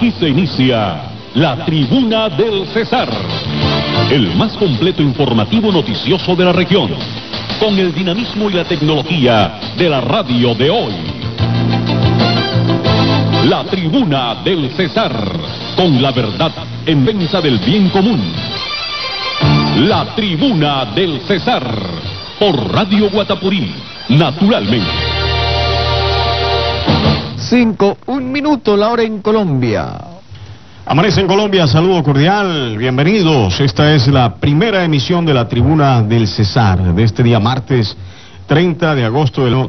Aquí se inicia la Tribuna del Cesar, el más completo informativo noticioso de la región, con el dinamismo y la tecnología de la radio de hoy. La Tribuna del Cesar, con la verdad en defensa del bien común. La Tribuna del Cesar, por Radio Guatapurí, naturalmente. 1 minuto, la hora en Colombia. Amanece en Colombia, saludo cordial, bienvenidos. Esta es la primera emisión de la Tribuna del Cesar de este día martes 30 de agosto del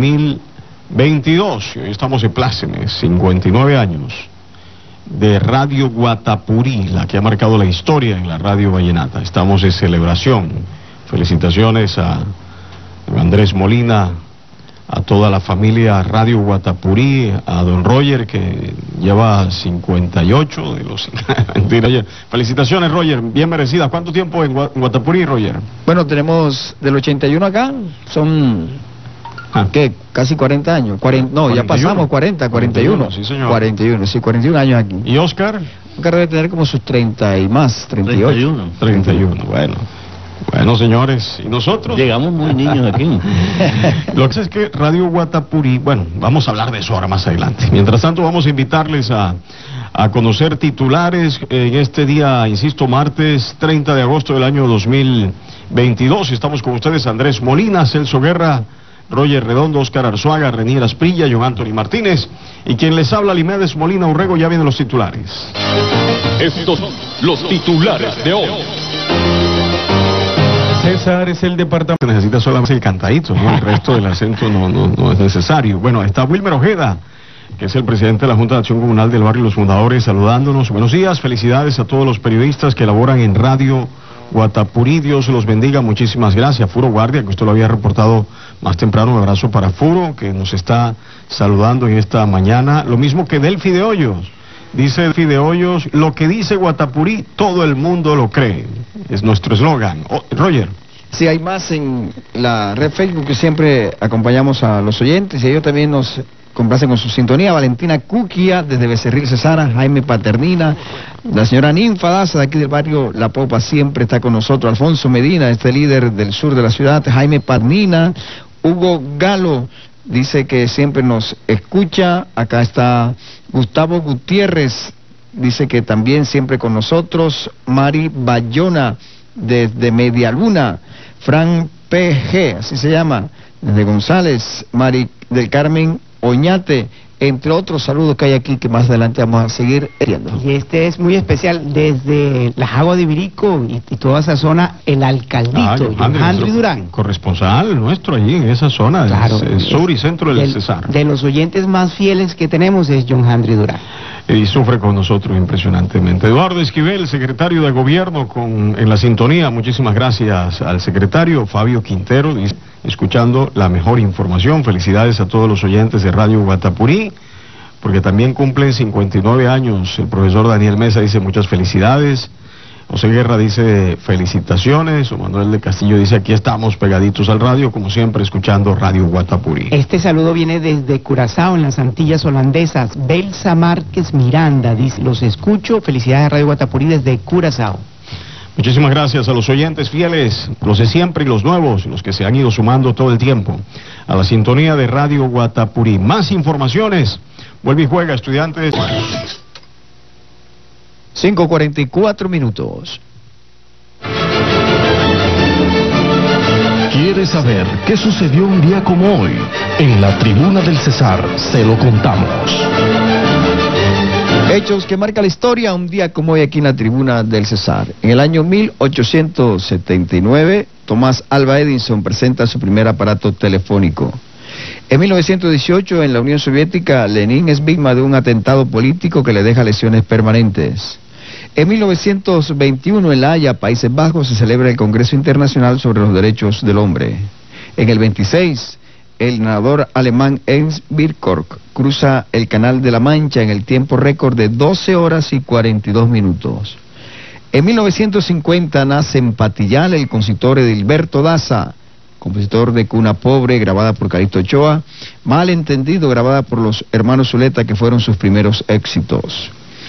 2022. Hoy estamos en plácemes, 59 años de Radio Guatapurí, la que ha marcado la historia en la radio vallenata. Estamos de celebración. Felicitaciones a Andrés Molina, a toda la familia Radio Guatapurí, a don Roger, que lleva 58 de los... Mentira, felicitaciones, Roger, bien merecidas. ¿Cuánto tiempo en Guatapurí, Roger? Bueno, tenemos del 81 acá, son... ¿Qué? Casi 40 años. 40, no, 41. Ya pasamos 41. 41, sí, señor. 41 años aquí. ¿Y Oscar? Oscar debe tener como sus 30 y más, 38. 31, bueno, señores, ¿y nosotros? Llegamos muy niños aquí. Lo que pasa es que Radio Guatapurí, bueno, vamos a hablar de eso ahora más adelante. Mientras tanto, vamos a invitarles a conocer titulares en este día, insisto, martes 30 de agosto del año 2022. Estamos con ustedes Andrés Molina, Celso Guerra, Roger Redondo, Oscar Arzuaga, Renier Asprilla, John Anthony Martínez, y quien les habla, Limedes Molina Urrego. Ya vienen los titulares. Estos son los titulares de hoy. César es el departamento. Necesita solamente el cantadito, ¿no? El resto del acento no es necesario. Bueno, está Wilmer Ojeda, que es el presidente de la Junta de Acción Comunal del Barrio Los Fundadores, saludándonos. Buenos días, felicidades a todos los periodistas que laboran en Radio Guatapurí. Dios los bendiga, muchísimas gracias. Furo Guardia, que usted lo había reportado más temprano. Un abrazo para Furo, que nos está saludando en esta mañana. Lo mismo que Delfi de Hoyos. Dice Delfi de Hoyos, lo que dice Guatapurí, todo el mundo lo cree. Es nuestro eslogan. Roger. Sí, hay más en la red Facebook, que siempre acompañamos a los oyentes, y ellos también nos complacen con su sintonía. Valentina Cuquia, desde Becerril Cesara, Jaime Paternina, la señora Ninfa Daza, de aquí del barrio La Popa, siempre está con nosotros. Alfonso Medina, este líder del sur de la ciudad, Jaime Paternina, Hugo Galo, dice que siempre nos escucha. Acá está Gustavo Gutiérrez, dice que también siempre con nosotros. Mari Bayona, desde Medialuna. Fran PG, así se llama, desde González. Mari del Carmen Oñate, entre otros saludos que hay aquí, que más adelante vamos a seguir viendo. Y este es muy especial, desde la Jagua de Ibirico y toda esa zona, el alcaldito, Johandri Durán. Corresponsal nuestro allí en esa zona, claro, el sur y centro del Cesar. De los oyentes más fieles que tenemos es Johandri Durán. Y sufre con nosotros impresionantemente. Eduardo Esquivel, secretario de Gobierno, en la sintonía. Muchísimas gracias al secretario. Fabio Quintero, escuchando la mejor información. Felicidades a todos los oyentes de Radio Guatapurí, porque también cumplen 59 años. El profesor Daniel Mesa dice muchas felicidades. José Guerra dice felicitaciones. O Manuel de Castillo dice aquí estamos pegaditos al radio, como siempre, escuchando Radio Guatapurí. Este saludo viene desde Curazao, en las Antillas Holandesas. Belsa Márquez Miranda dice, los escucho, felicidades a Radio Guatapurí desde Curazao. Muchísimas gracias a los oyentes fieles, los de siempre y los nuevos, los que se han ido sumando todo el tiempo a la sintonía de Radio Guatapurí. Más informaciones. Vuelve y juega, estudiantes. 5:44 minutos. ¿Quieres saber qué sucedió un día como hoy? En la Tribuna del Cesar se lo contamos. Hechos que marcan la historia, un día como hoy aquí en la Tribuna del Cesar. En el año 1879, Tomás Alva Edison presenta su primer aparato telefónico. En 1918, en la Unión Soviética, Lenin es víctima de un atentado político que le deja lesiones permanentes. En 1921, en La Haya, Países Bajos, se celebra el Congreso Internacional sobre los Derechos del Hombre. En el 26, el nadador alemán Ernst Birkhoff cruza el Canal de la Mancha en el tiempo récord de 12 horas y 42 minutos. En 1950 nace en Patillal el compositor Edilberto Daza, compositor de Cuna Pobre, grabada por Calixto Ochoa, Malentendido, grabada por los hermanos Zuleta, que fueron sus primeros éxitos.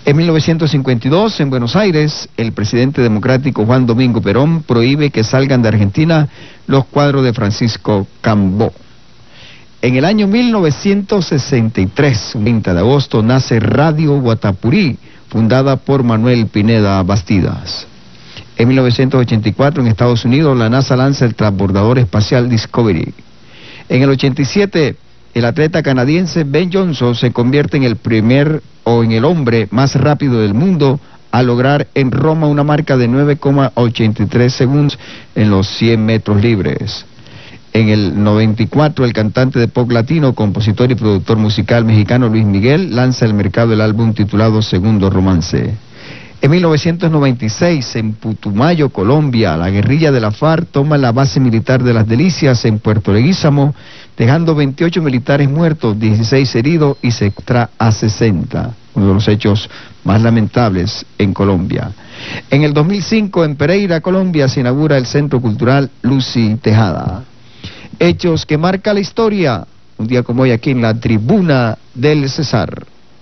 En 1952, en Buenos Aires, el presidente democrático Juan Domingo Perón prohíbe que salgan de Argentina los cuadros de Francisco Cambó. En el año 1963, 30 de agosto, nace Radio Guatapurí, fundada por Manuel Pineda Bastidas. En 1984, en Estados Unidos, la NASA lanza el transbordador espacial Discovery. En el 87, el atleta canadiense Ben Johnson se convierte en el hombre más rápido del mundo al lograr en Roma una marca de 9,83 segundos en los 100 metros libres. En el 94, el cantante de pop latino, compositor y productor musical mexicano Luis Miguel lanza al mercado el álbum titulado Segundo Romance. En 1996, en Putumayo, Colombia, la guerrilla de la FARC toma la base militar de Las Delicias en Puerto Leguízamo, dejando 28 militares muertos, 16 heridos y secuestra a 60, uno de los hechos más lamentables en Colombia. En el 2005, en Pereira, Colombia, se inaugura el Centro Cultural Lucy Tejada. Hechos que marca la historia, un día como hoy aquí en la Tribuna del Cesar.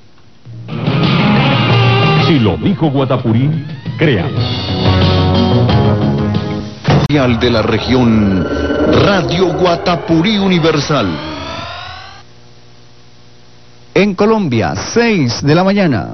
Si lo dijo Guatapurí, créalo. De la región, Radio Guatapurí Universal. En Colombia, 6 de la mañana.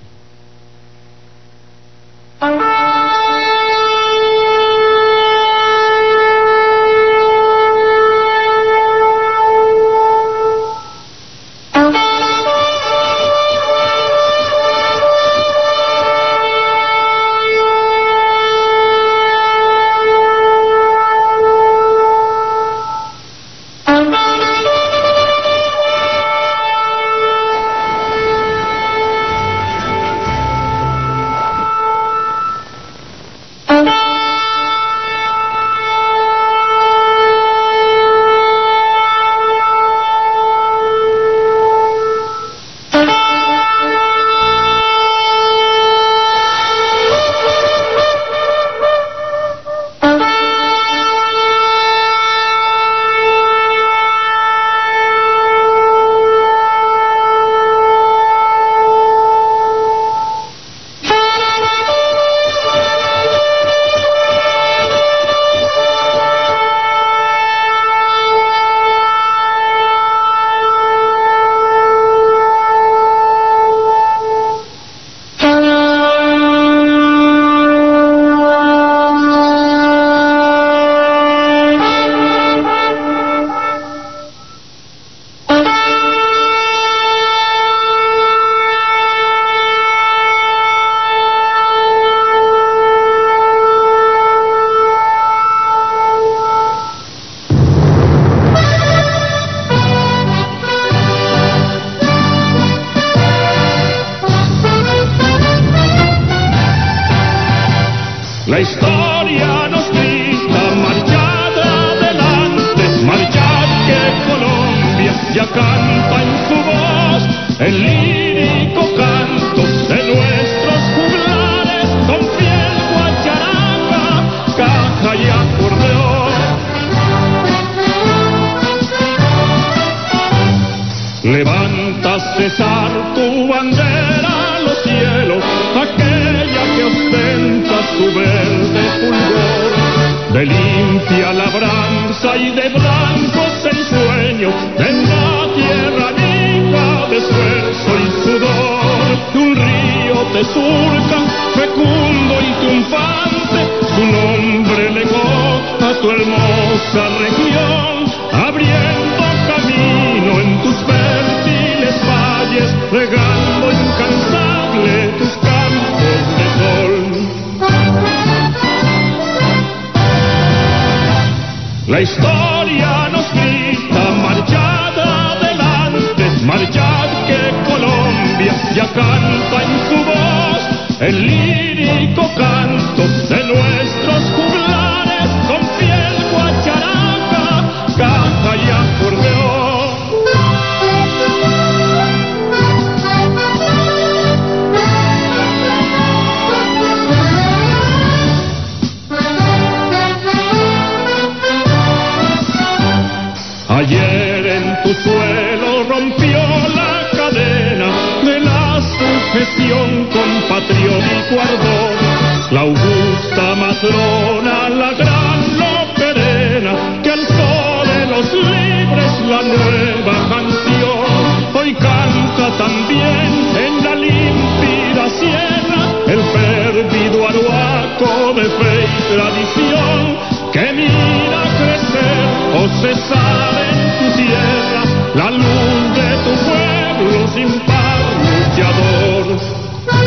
La historia nos grita, marchad adelante, marchad que Colombia ya canta en su voz el lírico canto de nuestros juglares, con fiel guacharaca, caja y acordeón. Levanta, César, tu bandera a los cielos, aquella que ostenta su verde fulgor, de limpia labranza y de blancos ensueños, de una tierra rica de esfuerzo y sudor. Un río te surca, fecundo y triunfante, su nombre legó a tu hermosa región, abriendo camino en tus fértiles valles, regando incansable tus campos de sol. La historia nos grita, marchad adelante, marchad que Colombia ya canta en su voz el lírico canto de nuestros juglares, con fiel guacharaca, caja y acordeón. Ayer en tu suelo rompió la cadena de las su gestión con patriótico ardor. La augusta matrona, la gran Loperena, que alzó de los libres la nueva canción, hoy canta también en la límpida sierra el férvido aruaco de fe y tradición, que mira crecer o cesar en tu tierra la luz de tu pueblo sin par luchador.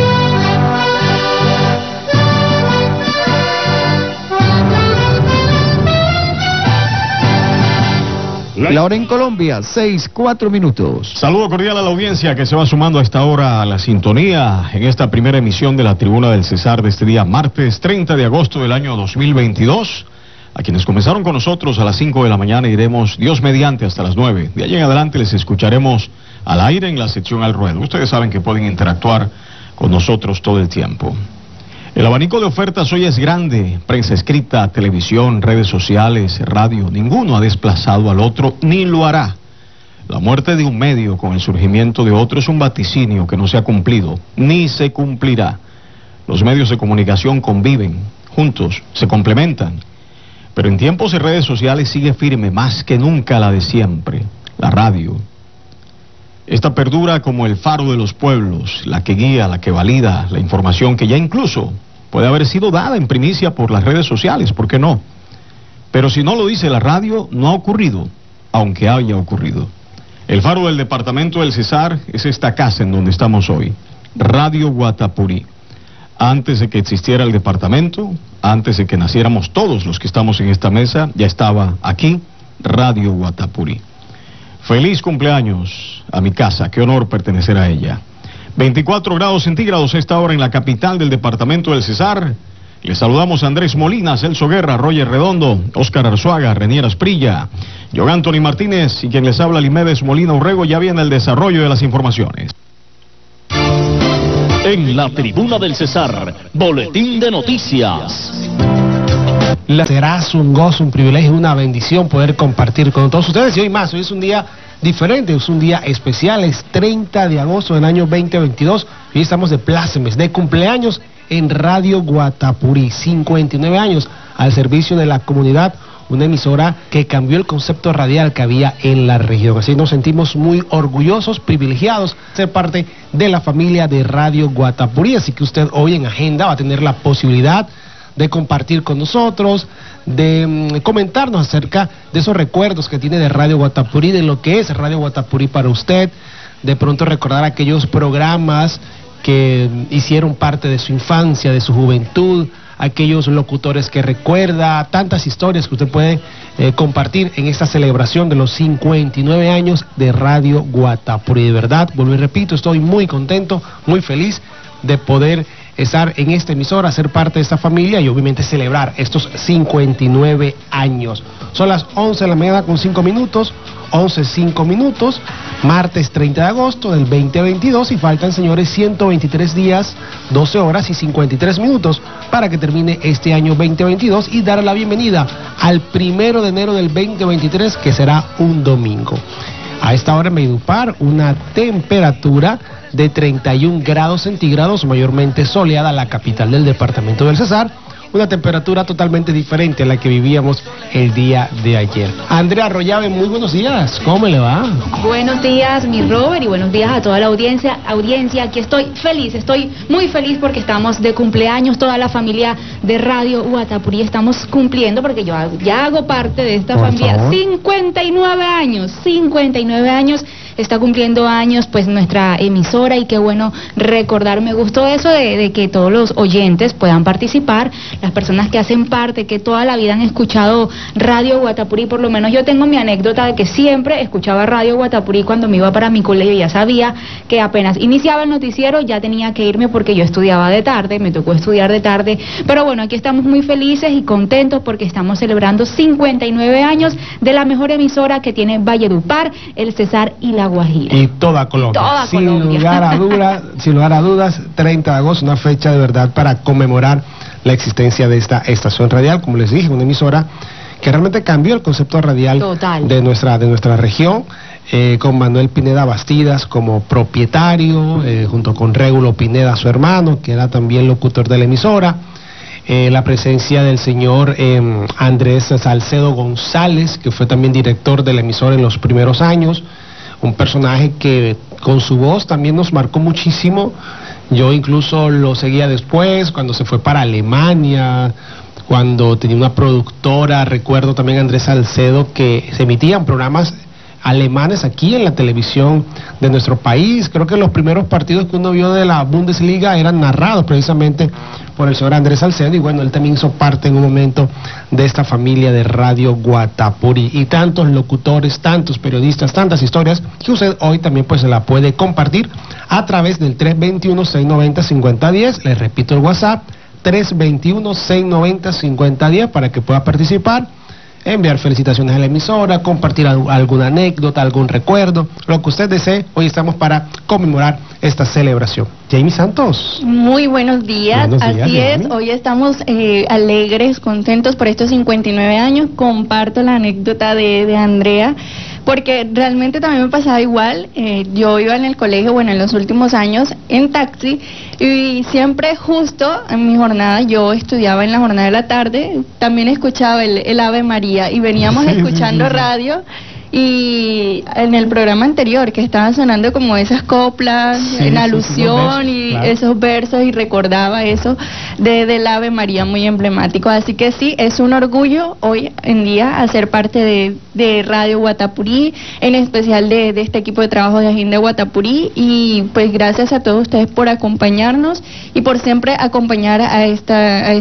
La hora en Colombia, 6:04. Saludo cordial a la audiencia que se va sumando a esta hora a la sintonía en esta primera emisión de la Tribuna del Cesar de este día martes 30 de agosto del año 2022. A quienes comenzaron con nosotros a las 5 de la mañana iremos Dios mediante hasta las 9. De allí en adelante les escucharemos al aire en la sección Al Ruedo. Ustedes saben que pueden interactuar con nosotros todo el tiempo. El abanico de ofertas hoy es grande, prensa escrita, televisión, redes sociales, radio, ninguno ha desplazado al otro ni lo hará. La muerte de un medio con el surgimiento de otro es un vaticinio que no se ha cumplido, ni se cumplirá. Los medios de comunicación conviven, juntos, se complementan, pero en tiempos de redes sociales sigue firme más que nunca la de siempre, la radio. Esta perdura como el faro de los pueblos, la que guía, la que valida la información que ya incluso puede haber sido dada en primicia por las redes sociales, ¿por qué no? Pero si no lo dice la radio, no ha ocurrido, aunque haya ocurrido. El faro del departamento del Cesar es esta casa en donde estamos hoy, Radio Guatapurí. Antes de que existiera el departamento, antes de que naciéramos todos los que estamos en esta mesa, ya estaba aquí Radio Guatapurí. Feliz cumpleaños a mi casa, qué honor pertenecer a ella. 24 grados centígrados esta hora en la capital del departamento del Cesar. Les saludamos a Andrés Molina, Celso Guerra, Roger Redondo, Óscar Arzuaga, Renier Asprilla, John Anthony Martínez y quien les habla Limedes Molina Urrego. Ya viene el desarrollo de las informaciones. En la Tribuna del Cesar, boletín de noticias. Será un gozo, un privilegio, una bendición poder compartir con todos ustedes. Y hoy más, hoy es un día diferente, es un día especial, es 30 de agosto del año 2022. Hoy estamos de plácemes, de cumpleaños en Radio Guatapurí, 59 años al servicio de la comunidad, una emisora que cambió el concepto radial que había en la región. Así nos sentimos muy orgullosos, privilegiados de ser parte de la familia de Radio Guatapurí. Así que usted hoy en agenda va a tener la posibilidad de compartir con nosotros, de comentarnos acerca de esos recuerdos que tiene de Radio Guatapurí, de lo que es Radio Guatapurí para usted, de pronto recordar aquellos programas que hicieron parte de su infancia, de su juventud, aquellos locutores que recuerda, tantas historias que usted puede compartir en esta celebración de los 59 años de Radio Guatapurí. De verdad, vuelvo y repito, estoy muy contento, muy feliz de poder estar en esta emisora, ser parte de esta familia y obviamente celebrar estos 59 años. Son las 11 de la mañana con 5 minutos, 11:05 minutos, martes 30 de agosto del 2022 y faltan, señores, 123 días, 12 horas y 53 minutos para que termine este año 2022 y dar la bienvenida al 1 de enero del 2023, que será un domingo. A esta hora en Valledupar, una temperatura de 31 grados centígrados, mayormente soleada, la capital del departamento del Cesar, una temperatura totalmente diferente a la que vivíamos el día de ayer. Andrea Arroyave, muy buenos días, ¿cómo le va? Buenos días, mi Robert, y buenos días a toda la audiencia. Aquí estoy feliz, estoy muy feliz porque estamos de cumpleaños, toda la familia de Radio Guatapurí estamos cumpliendo, porque yo ya hago parte de esta familia. Favor. 59 años. Está cumpliendo años pues nuestra emisora y qué bueno recordar. Me gustó eso de que todos los oyentes puedan participar, las personas que hacen parte, que toda la vida han escuchado Radio Guatapurí. Por lo menos yo tengo mi anécdota de que siempre escuchaba Radio Guatapurí cuando me iba para mi colegio. Ya sabía que apenas iniciaba el noticiero ya tenía que irme porque yo estudiaba de tarde, me tocó estudiar de tarde. Pero bueno, aquí estamos muy felices y contentos porque estamos celebrando 59 años de la mejor emisora que tiene Valledupar, el Cesar y la Guajira. Y toda Colombia. Sin lugar a dudas, 30 de agosto, una fecha de verdad para conmemorar la existencia de esta estación radial, como les dije, una emisora que realmente cambió el concepto radial de nuestra región. con Manuel Pineda Bastidas como propietario, junto con Régulo Pineda, su hermano, que era también locutor de la emisora. La presencia del señor Andrés Salcedo González, que fue también director de la emisora en los primeros años, un personaje que con su voz también nos marcó muchísimo. Yo incluso lo seguía después, cuando se fue para Alemania, cuando tenía una productora. Recuerdo también a Andrés Salcedo, que se emitían programas alemanes aquí en la televisión de nuestro país. Creo que los primeros partidos que uno vio de la Bundesliga eran narrados precisamente por el señor Andrés Salcedo, y bueno, él también hizo parte en un momento de esta familia de Radio Guatapurí. Y tantos locutores, tantos periodistas, tantas historias que usted hoy también pues se la puede compartir a través del 321-690-5010. Les repito el WhatsApp, 321-690-5010, para que pueda participar, enviar felicitaciones a la emisora, compartir alguna anécdota, algún recuerdo, lo que usted desee. Hoy estamos para conmemorar esta celebración. Jamie Santos. Muy buenos días. Así es, hoy estamos alegres, contentos por estos 59 años. Comparto la anécdota de Andrea, porque realmente también me pasaba igual. Yo iba en el colegio, bueno, en los últimos años, en taxi, y siempre justo en mi jornada, yo estudiaba en la jornada de la tarde, también escuchaba el Ave María, y veníamos escuchando radio, y en el programa anterior que estaban sonando como esas coplas en alusión y esos versos, y recordaba eso del Ave María, muy emblemático. Así que sí, es un orgullo hoy en día hacer parte de Radio Guatapurí, en especial de este equipo de trabajo de Agenda Guatapurí, y pues gracias a todos ustedes por acompañarnos y por siempre acompañar a esta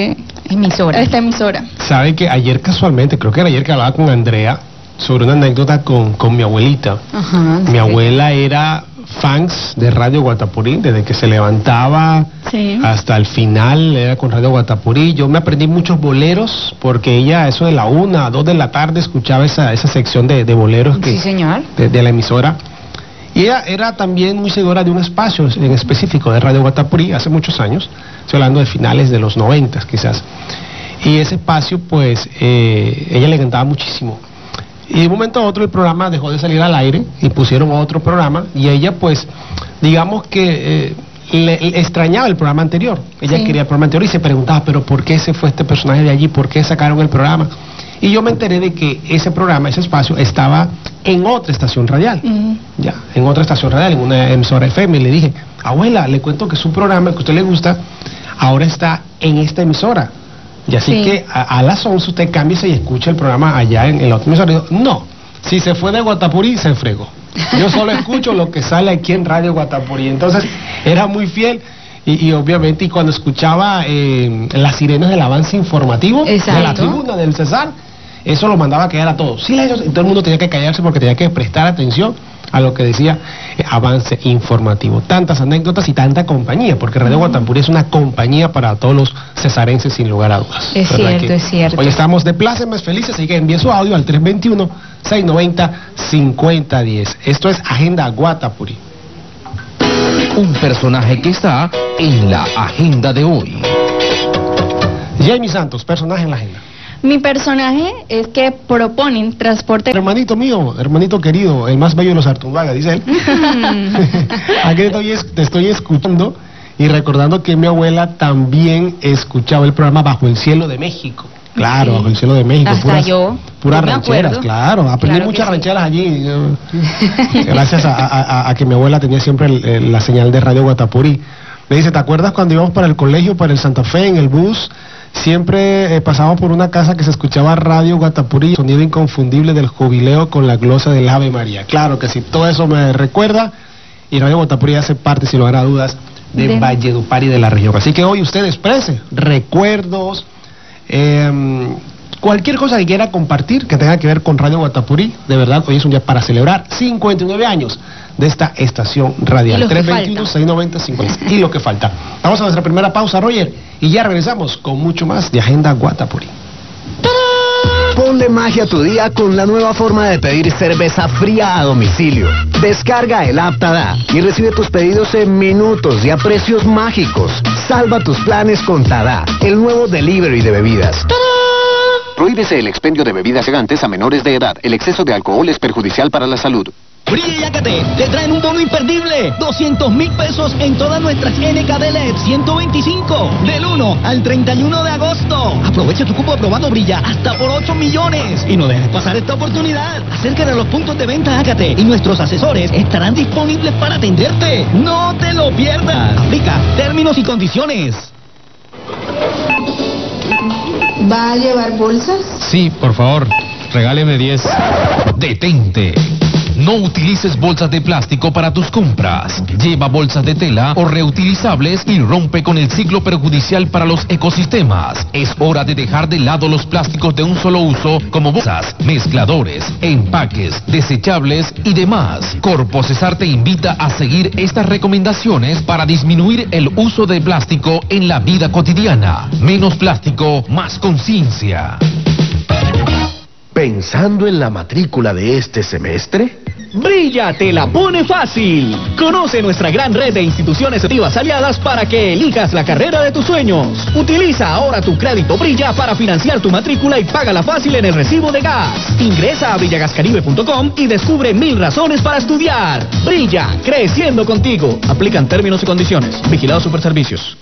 emisora. Sabe que ayer casualmente, creo que era ayer que hablaba con Andrea sobre una anécdota con mi abuelita. Ajá, mi abuela era fans de Radio Guatapurí, desde que se levantaba hasta el final era con Radio Guatapurí. Yo me aprendí muchos boleros, porque ella, eso de la 1 a 2 de la tarde, escuchaba esa sección de boleros sí, señor. De la emisora. Y ella era también muy seguidora de un espacio en específico de Radio Guatapurí, hace muchos años, estoy hablando de finales de los 90 quizás. Y ese espacio, pues, ella le encantaba muchísimo. Y de un momento a otro el programa dejó de salir al aire y pusieron otro programa, y ella pues digamos que le extrañaba el programa anterior. Ella quería el programa anterior y se preguntaba, pero ¿por qué se fue este personaje de allí? ¿Por qué sacaron el programa? Y yo me enteré de que ese programa, ese espacio, estaba en otra estación radial. Ya, en otra estación radial, en una emisora FM. Y le dije, abuela, le cuento que su programa que a usted le gusta ahora está en esta emisora. Y así que a las 11 usted cámbiese y escucha el programa allá en la otra emisora. Digo, no, si se fue de Guatapurí, se fregó. Yo solo escucho lo que sale aquí en Radio Guatapurí. Entonces era muy fiel. Y obviamente, y cuando escuchaba las sirenas del avance informativo de la tribuna del Cesar, eso lo mandaba a callar a todos. Y todo el mundo tenía que callarse porque tenía que prestar atención a lo que decía avance informativo. Tantas anécdotas y tanta compañía, porque Radio Guatapurí es una compañía para todos los cesarenses, sin lugar a dudas. Es cierto, es cierto. Hoy estamos de plácemes felices, así que envíe su audio al 321-690-5010. Esto es Agenda Guatapurí. Un personaje que está en la agenda de hoy. Jamie Santos, personaje en la agenda. Mi personaje es que proponen transporte... Hermanito mío, hermanito querido, el más bello de los Artunduaga, dice él. Aquí te estoy escuchando y recordando que mi abuela también escuchaba el programa Bajo el Cielo de México. Claro, Bajo el Cielo de México. Hasta yo. Puras rancheras, claro. Aprendí muchas rancheras allí. Gracias a que mi abuela tenía siempre la señal de Radio Guatapurí. Me dice, ¿te acuerdas cuando íbamos para el colegio, para el Santa Fe, en el bus? Siempre pasábamos por una casa que se escuchaba Radio Guatapurí, sonido inconfundible del jubileo con la glosa del Ave María. Claro que sí, todo eso me recuerda, y Radio Guatapurí hace parte, sin lugar a dudas, de Valledupar y de la región. Así que hoy usted exprese recuerdos, cualquier cosa que quiera compartir que tenga que ver con Radio Guatapurí. De verdad, hoy es un día para celebrar 59 años de esta estación radial. 321-690-50. Y lo que falta. Vamos a nuestra primera pausa, Roger, y ya regresamos con mucho más de Agenda Guatapurí. Ponle magia a tu día con la nueva forma de pedir cerveza fría a domicilio. Descarga el app Tada y recibe tus pedidos en minutos y a precios mágicos. Salva tus planes con Tada, el nuevo delivery de bebidas. Prohíbese el expendio de bebidas elegantes a menores de edad. El exceso de alcohol es perjudicial para la salud. Brilla y Yacate te traen un bono imperdible, 200,000 pesos en todas nuestras NKD LED 125, del 1 al 31 de agosto. Aprovecha tu cupo aprobado Brilla hasta por 8 millones y no dejes pasar esta oportunidad. Acércate a los puntos de venta Yacate y nuestros asesores estarán disponibles para atenderte. No te lo pierdas. Aplica términos y condiciones. ¿Va a llevar bolsas? Sí, por favor, regáleme 10. Detente. No utilices bolsas de plástico para tus compras. Lleva bolsas de tela o reutilizables y rompe con el ciclo perjudicial para los ecosistemas. Es hora de dejar de lado los plásticos de un solo uso como bolsas, mezcladores, empaques, desechables y demás. Corpo Cesar te invita a seguir estas recomendaciones para disminuir el uso de plástico en la vida cotidiana. Menos plástico, más conciencia. ¿Pensando en la matrícula de este semestre? Brilla te la pone fácil. Conoce nuestra gran red de instituciones educativas aliadas para que elijas la carrera de tus sueños. Utiliza ahora tu crédito Brilla para financiar tu matrícula y págala fácil en el recibo de gas. Ingresa a brillagascaribe.com y descubre 1000 razones para estudiar. Brilla, creciendo contigo. Aplican términos y condiciones. Vigilado Superservicios.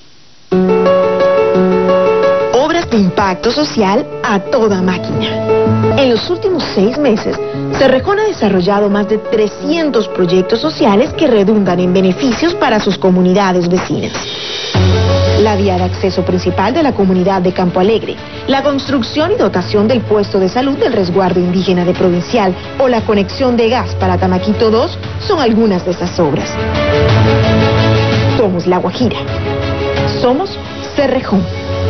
Obras de impacto social a toda máquina. En los últimos 6 meses, Cerrejón ha desarrollado más de 300 proyectos sociales que redundan en beneficios para sus comunidades vecinas. La vía de acceso principal de la comunidad de Campo Alegre, la construcción y dotación del puesto de salud del resguardo indígena de Provincial o la conexión de gas para Tamaquito 2 son algunas de esas obras. Somos La Guajira. Somos Cerrejón.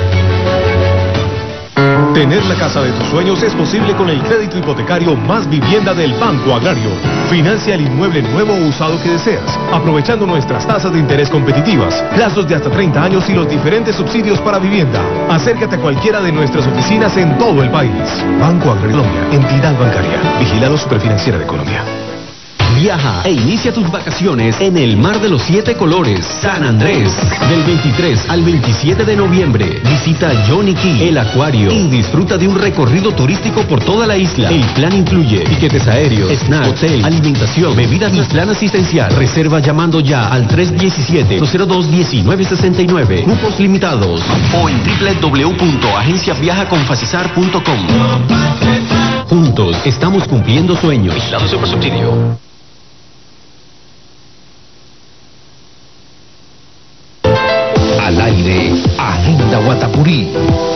Tener la casa de tus sueños es posible con el crédito hipotecario Más Vivienda del Banco Agrario. Financia el inmueble nuevo o usado que deseas, aprovechando nuestras tasas de interés competitivas, plazos de hasta 30 años y los diferentes subsidios para vivienda. Acércate a cualquiera de nuestras oficinas en todo el país. Banco Agrario Colombia, entidad bancaria, vigilado Superfinanciera de Colombia. Viaja e inicia tus vacaciones en el Mar de los 7 Colores, San Andrés. Del 23 al 27 de noviembre, visita Johnny Key, el acuario, y disfruta de un recorrido turístico por toda la isla. El plan incluye tiquetes aéreos, snacks, hotel, alimentación, bebidas y plan asistencial. Reserva llamando ya al 317-202-1969. Cupos limitados. O en www.agenciaviajaconfacizar.com. Juntos estamos cumpliendo sueños. Vigilado Supersubsidio. Al aire, Agenda Guatapurí.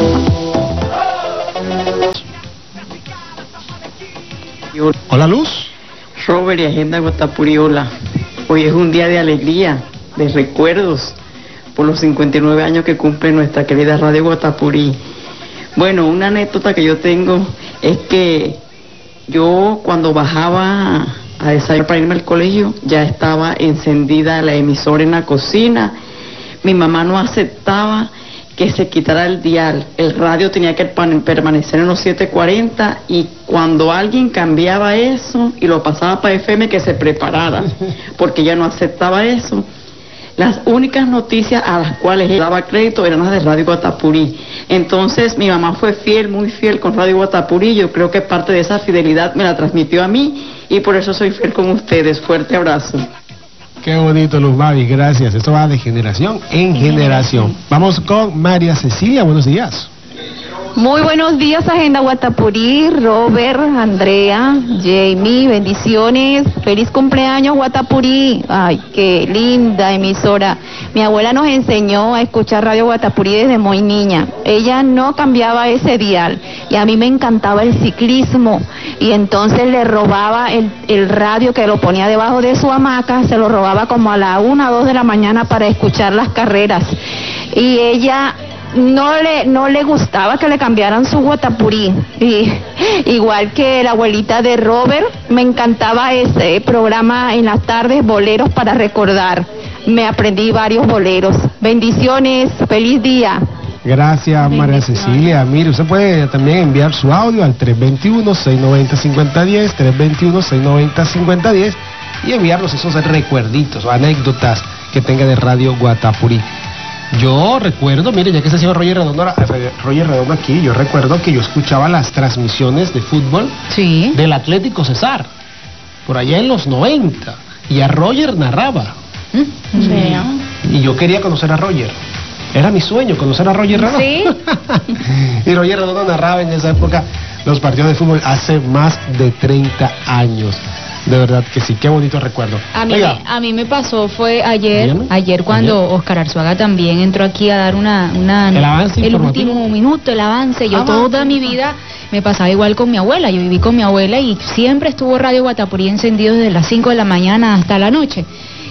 Hola, Luz. Robert y Agenda Guatapurí, hola. Hoy es un día de alegría, de recuerdos, por los 59 años que cumple nuestra querida Radio Guatapurí. Bueno, una anécdota que yo tengo es que yo cuando bajaba a desayunar para irme al colegio, ya estaba encendida la emisora en la cocina. Mi mamá no aceptaba que se quitara el dial. El radio tenía que permanecer en los 740 y cuando alguien cambiaba eso y lo pasaba para FM, que se preparara, porque ella no aceptaba eso. Las únicas noticias a las cuales ella daba crédito eran las de Radio Guatapurí. Entonces mi mamá fue fiel, muy fiel con Radio Guatapurí. Yo creo que parte de esa fidelidad me la transmitió a mí y por eso soy fiel con ustedes. Fuerte abrazo. Qué bonito, Luz Mavi, gracias. Esto va de generación en generación. Vamos con María Cecilia, buenos días. Muy buenos días, Agenda Guatapurí, Robert, Andrea, Jamie, bendiciones, feliz cumpleaños Guatapurí. Ay, qué linda emisora. Mi abuela nos enseñó a escuchar Radio Guatapurí desde muy niña. Ella no cambiaba ese dial y a mí me encantaba el ciclismo y entonces le robaba el radio que lo ponía debajo de su hamaca, se lo robaba como a la 1 o 2 de la mañana para escuchar las carreras y ella no le gustaba que le cambiaran su Guatapurí. Y igual que la abuelita de Robert, me encantaba ese programa en las tardes, boleros para recordar. Me aprendí varios boleros. Bendiciones, feliz día. Gracias, María Cecilia. Mire, usted puede también enviar su audio al 321-690-5010, 321-690-5010 y enviarnos esos recuerditos o anécdotas que tenga de Radio Guatapurí. Yo recuerdo, mire, ya que está haciendo Roger Redondo aquí, yo recuerdo que yo escuchaba las transmisiones de fútbol del Atlético Cesar, por allá en los 90, y a Roger narraba. Y yo quería conocer a Roger. Era mi sueño conocer a Roger Redondo. ¿Sí? Y Roger Redondo narraba en esa época los partidos de fútbol hace más de 30 años. De verdad que sí, qué bonito recuerdo. A mí me pasó, fue ayer cuando Oscar Arzuaga también entró aquí a dar el último minuto, el avance. Yo toda mi vida me pasaba igual con mi abuela. Yo viví con mi abuela y siempre estuvo Radio Guatapurí encendido desde las 5 de la mañana hasta la noche.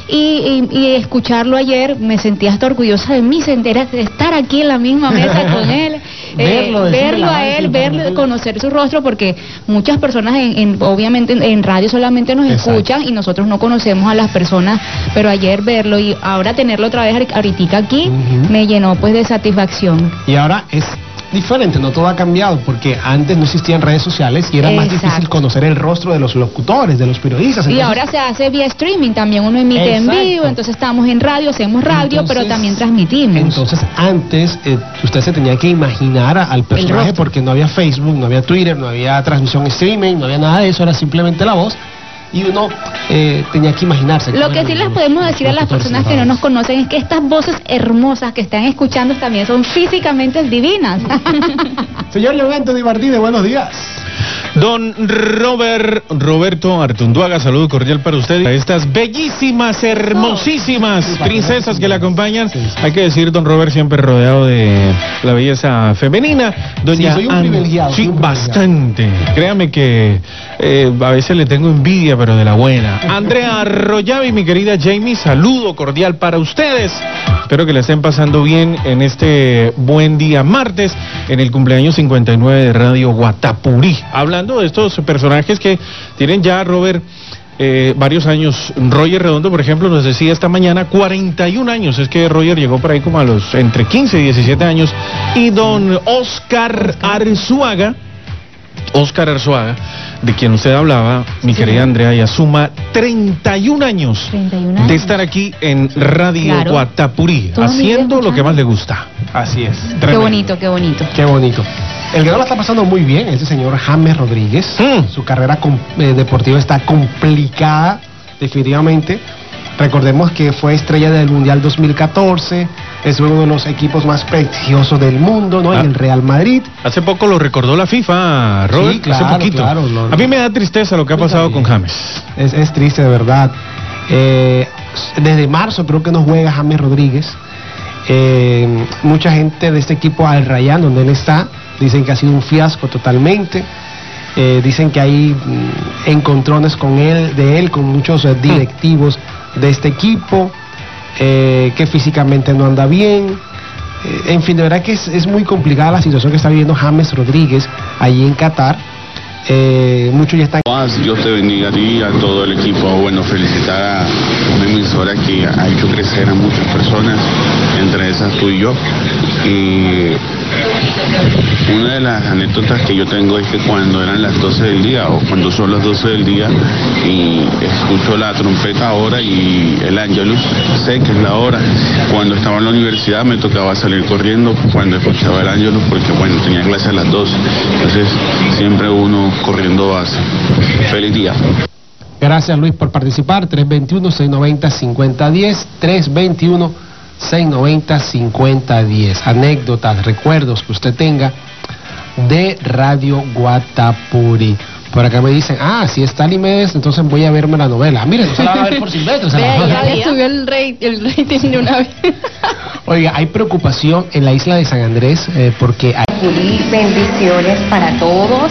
Y escucharlo ayer me sentía hasta orgullosa de mí, de estar aquí en la misma mesa con él, verlo a él, conocer su rostro, porque muchas personas obviamente en radio solamente nos escuchan y nosotros no conocemos a las personas, pero ayer verlo y ahora tenerlo otra vez ahorita aquí me llenó pues de satisfacción. Y ahora es diferente, no todo ha cambiado, porque antes no existían redes sociales y era más difícil conocer el rostro de los locutores, de los periodistas. Entonces, y ahora se hace vía streaming, también uno emite en vivo, entonces estamos en radio, hacemos radio, pero también transmitimos. Entonces antes usted se tenía que imaginar al personaje, porque no había Facebook, no había Twitter, no había transmisión streaming, no había nada de eso, era simplemente la voz. Y uno tenía que imaginarse. Lo que sí les podemos decir a las personas que no nos conocen es que estas voces hermosas que están escuchando también son físicamente divinas. Señor Leonardo Di Martínez, buenos días. Don Roberto Artunduaga, saludo cordial para usted. A estas bellísimas, hermosísimas princesas que le acompañan. Hay que decir, don Robert, siempre rodeado de la belleza femenina. Doña soy un privilegiado. Sí, bastante. Créame que a veces le tengo envidia, pero de la buena. Andrea Arroyavi, mi querida Jamie, saludo cordial para ustedes. Espero que le estén pasando bien en este buen día martes, en el cumpleaños 59 de Radio Guatapurí. Hablando de estos personajes que tienen ya, Robert, varios años. Roger Redondo, por ejemplo, nos decía esta mañana 41 años. Es que Roger llegó por ahí como a los entre 15 y 17 años. Y don Oscar Arzuaga, de quien usted hablaba, mi querida Andrea, ya suma 31 años de estar aquí en Radio Guatapurí, haciendo lo que más le gusta. Así es. Tremendo. Qué bonito, qué bonito. Qué bonito. El que no lo está pasando muy bien es el señor James Rodríguez. Su carrera deportiva está complicada, definitivamente. Recordemos que fue estrella del Mundial 2014, es uno de los equipos más prestigiosos del mundo, ¿no? En el Real Madrid. Hace poco lo recordó la FIFA, Robert, sí, claro, hace poquito. Claro, a mí me da tristeza lo que ha pasado con James. Es triste, de verdad. Desde marzo creo que no juega James Rodríguez. Mucha gente de este equipo Al Rayyan, donde él está, dicen que ha sido un fiasco totalmente. Dicen que hay encontrones con él, con muchos directivos de este equipo, que físicamente no anda bien. En fin, de verdad que es muy complicada la situación que está viviendo James Rodríguez allí en Qatar. Muchos ya están. Dios te bendiga a ti y a todo el equipo. Bueno, felicitar a una emisora que ha hecho crecer a muchas personas, entre esas tú y yo. Y una de las anécdotas que yo tengo es que cuando eran las 12 del día o cuando son las 12 del día y escucho la trompeta ahora y el Ángelus, sé que es la hora. Cuando estaba en la universidad me tocaba salir corriendo cuando escuchaba el Ángelus porque bueno, tenía clase a las 12. Entonces siempre uno corriendo hace. Feliz día. Gracias, Luis, por participar. 321-690-5010, 321-690-5010. Anécdotas, recuerdos que usted tenga de Radio Guatapurí. Por acá me dicen, si está Limedes, entonces voy a verme la novela. Mire, no se la va a ver por Silvestre. Ya subió el rating de una vez. Oiga, hay preocupación en la isla de San Andrés porque hay... Bendiciones para todos.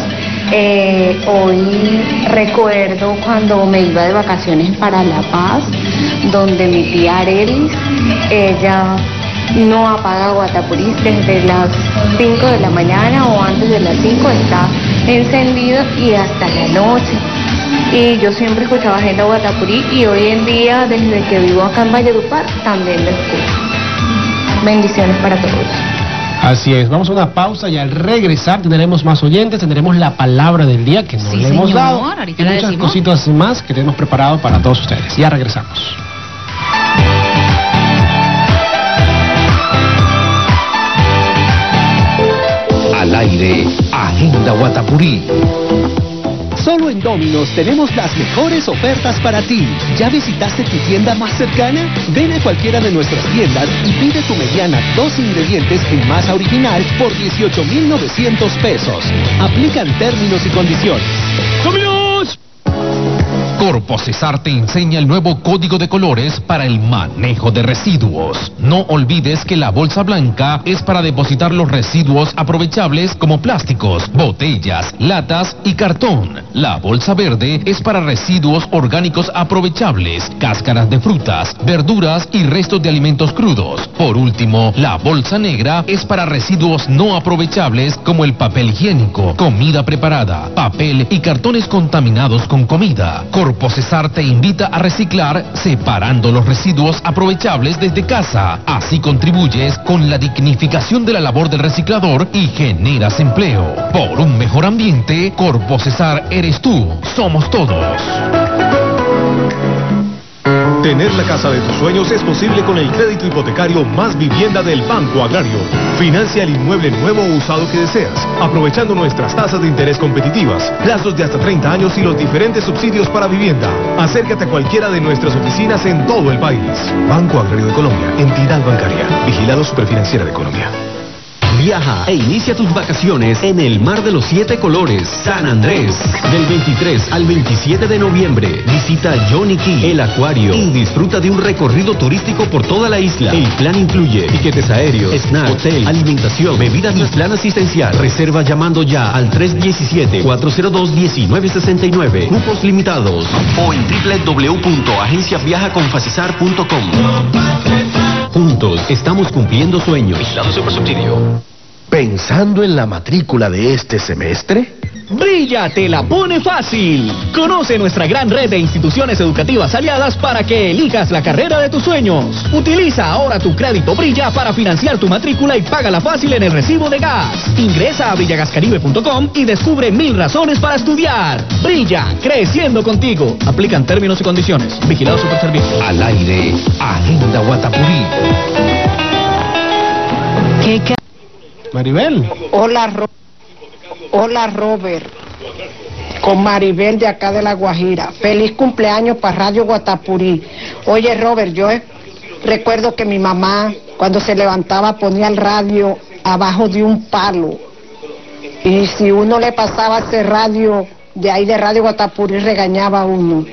Hoy recuerdo cuando me iba de vacaciones para La Paz, donde mi tía Arelis, ella no apaga Guatapurí desde las 5 de la mañana o antes de las 5 está encendido y hasta la noche. Y yo siempre escuchaba Agenda Guatapurí y hoy en día, desde que vivo acá en Valledupar, también lo escucho. Bendiciones para todos. Así es, vamos a una pausa y al regresar tendremos más oyentes, tendremos la palabra del día que no le hemos dado y muchas cositas más que tenemos preparado para todos ustedes. Ya regresamos. Al aire, Agenda Guatapurí. Solo en Domino's tenemos las mejores ofertas para ti. ¿Ya visitaste tu tienda más cercana? Ven a cualquiera de nuestras tiendas y pide tu mediana 2 ingredientes en masa original por 18,900 pesos. Aplican términos y condiciones. ¡Domino's! Corpo Cesar te enseña el nuevo código de colores para el manejo de residuos. No olvides que la bolsa blanca es para depositar los residuos aprovechables como plásticos, botellas, latas y cartón. La bolsa verde es para residuos orgánicos aprovechables, cáscaras de frutas, verduras y restos de alimentos crudos. Por último, la bolsa negra es para residuos no aprovechables como el papel higiénico, comida preparada, papel y cartones contaminados con comida. Corpo Cesar te invita a reciclar separando los residuos aprovechables desde casa. Así contribuyes con la dignificación de la labor del reciclador y generas empleo. Por un mejor ambiente, Corpo Cesar eres tú, somos todos. Tener la casa de tus sueños es posible con el crédito hipotecario Más Vivienda del Banco Agrario. Financia el inmueble nuevo o usado que deseas, aprovechando nuestras tasas de interés competitivas, plazos de hasta 30 años y los diferentes subsidios para vivienda. Acércate a cualquiera de nuestras oficinas en todo el país. Banco Agrario de Colombia, entidad bancaria, vigilado Superfinanciera de Colombia. Viaja e inicia tus vacaciones en el Mar de los 7 Colores, San Andrés. Del 23 al 27 de noviembre, visita Johnny Key, el acuario, y disfruta de un recorrido turístico por toda la isla. El plan incluye tiquetes aéreos, snack, hotel, alimentación, bebidas y plan asistencial. Reserva llamando ya al 317-402-1969. Cupos limitados. O en www.agenciaviajaconfacesar.com. Juntos estamos cumpliendo sueños. Vigilado Supersubsidio. ¿Pensando en la matrícula de este semestre? Brilla te la pone fácil. Conoce nuestra gran red de instituciones educativas aliadas para que elijas la carrera de tus sueños. Utiliza ahora tu crédito Brilla para financiar tu matrícula y págala fácil en el recibo de gas. Ingresa a brillagascaribe.com y descubre 1000 razones para estudiar. Brilla, creciendo contigo. Aplican términos y condiciones. Vigilado Superservicios. Al aire, Agenda Guatapurí. Maribel. Hola Robert, con Maribel de acá de La Guajira. Feliz cumpleaños para Radio Guatapurí. Oye Robert, yo recuerdo que mi mamá cuando se levantaba ponía el radio abajo de un palo. Y si uno le pasaba ese radio de ahí de Radio Guatapurí regañaba a uno.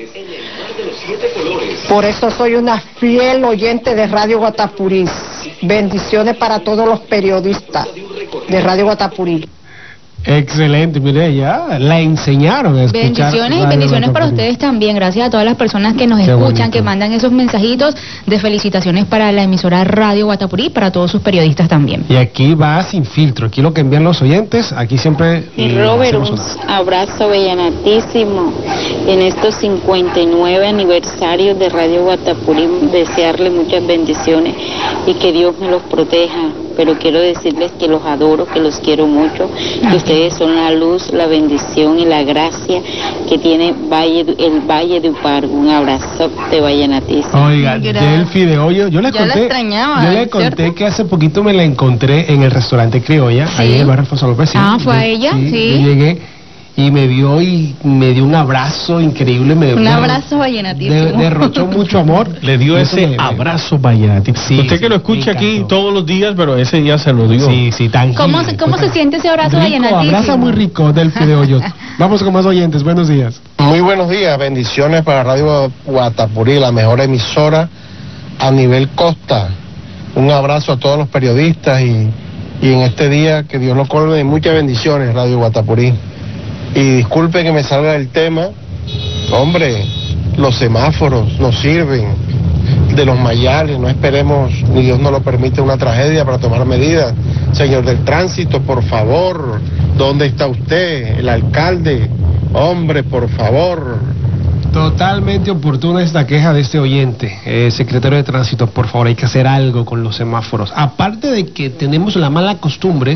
Por eso soy una fiel oyente de Radio Guatapurí. Bendiciones para todos los periodistas de Radio Guatapurí. Excelente, mire, ya la enseñaron a escuchar. Bendiciones y bendiciones para ustedes también. Gracias a todas las personas que nos escuchan, que mandan esos mensajitos de felicitaciones para la emisora Radio Guatapurí y para todos sus periodistas también. Y aquí va sin filtro, aquí lo que envían los oyentes, aquí siempre... Y Robert, un abrazo bellanatísimo en estos 59 aniversarios de Radio Guatapurí, desearle muchas bendiciones y que Dios me los proteja. Pero quiero decirles que los adoro, que los quiero mucho, que ustedes son la luz, la bendición y la gracia que tiene el Valle de Upar. Un abrazo de vallenatísimo. Oiga, Delphi de Hoyo, yo le conté que hace poquito me la encontré en el restaurante Criolla, ¿sí? Ahí en el barrio Alfonso López. ¿Fue a ella? Sí. Yo llegué y me vio y me dio un abrazo increíble. Un abrazo vallenatísimo. Derrochó mucho amor. Le dio ese abrazo vallenatísimo. Sí, usted que lo escucha aquí todos los días, pero ese día se lo dio. Sí, tan ¿Cómo se siente ese abrazo vallenatísimo? Abraza muy rico del de Hoyos. Vamos con más oyentes, buenos días. Muy buenos días, bendiciones para Radio Guatapurí, la mejor emisora a nivel costa. Un abrazo a todos los periodistas y en este día que Dios lo colme de muchas bendiciones, Radio Guatapurí. Y disculpe que me salga del tema, hombre, los semáforos no sirven, de los mayales, no esperemos, ni Dios nos lo permite, una tragedia para tomar medidas. Señor del tránsito, por favor, ¿dónde está usted? El alcalde, hombre, por favor. Totalmente oportuna esta queja de este oyente, secretario de tránsito, por favor, hay que hacer algo con los semáforos. Aparte de que tenemos la mala costumbre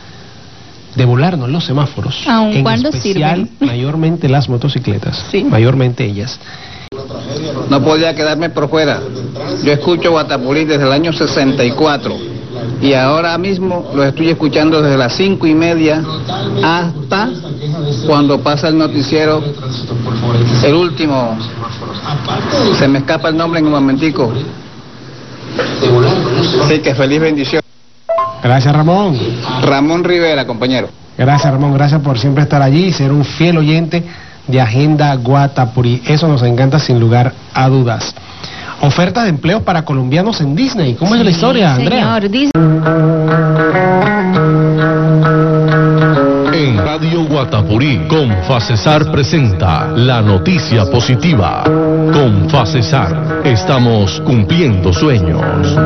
de volarnos los semáforos, aun cuando especial, sirven. Mayormente las motocicletas, sí. Mayormente ellas. No podía quedarme por fuera. Yo escucho Guatapurí desde el año 64 y ahora mismo los estoy escuchando desde las 5:30 hasta cuando pasa el noticiero, el último, se me escapa el nombre en un momentico. Así que feliz bendición. Gracias, Ramón. Ramón Rivera, compañero. Gracias, Ramón, gracias por siempre estar allí y ser un fiel oyente de Agenda Guatapurí. Eso nos encanta sin lugar a dudas. Ofertas de empleos para colombianos en Disney. ¿Cómo es la historia, Andrea? Señor, En Radio Guatapurí, Confacesar presenta la noticia positiva. Confacesar, estamos cumpliendo sueños.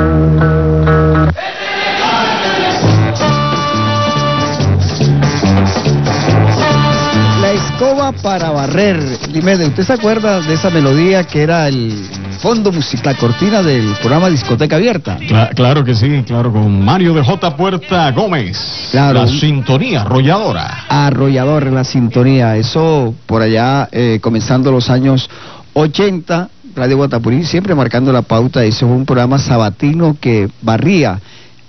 La escoba para barrer. Dime, ¿usted se acuerda de esa melodía que era el fondo musical, la cortina del programa Discoteca Abierta? Claro que sí, claro, con Mario de J. Puerta Gómez. Claro. La sintonía arrolladora. Arrollador en la sintonía. Eso por allá, comenzando los años 80, Radio Guatapurí siempre marcando la pauta. Eso fue un programa sabatino que barría.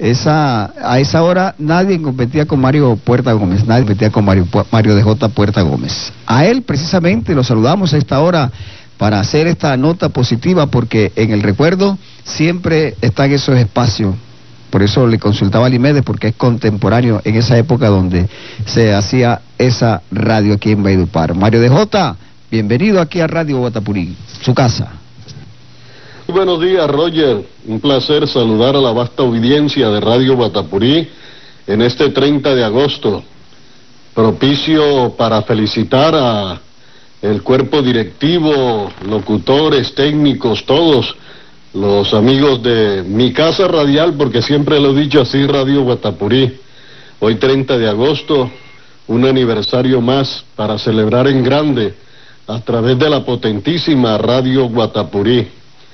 A esa hora nadie competía con Mario Puerta Gómez, nadie competía con Mario de J. Puerta Gómez. A él precisamente lo saludamos a esta hora para hacer esta nota positiva, porque en el recuerdo siempre están esos espacios. Por eso le consultaba a Limedes, porque es contemporáneo en esa época donde se hacía esa radio aquí en Valledupar. Mario de J., bienvenido aquí a Radio Guatapurí, su casa. Buenos días, Roger. Un placer saludar a la vasta audiencia de Radio Guatapurí en este 30 de agosto, propicio para felicitar a el cuerpo directivo, locutores, técnicos, todos los amigos de mi casa radial, porque siempre lo he dicho así, Radio Guatapurí. Hoy 30 de agosto, un aniversario más para celebrar en grande a través de la potentísima Radio Guatapurí.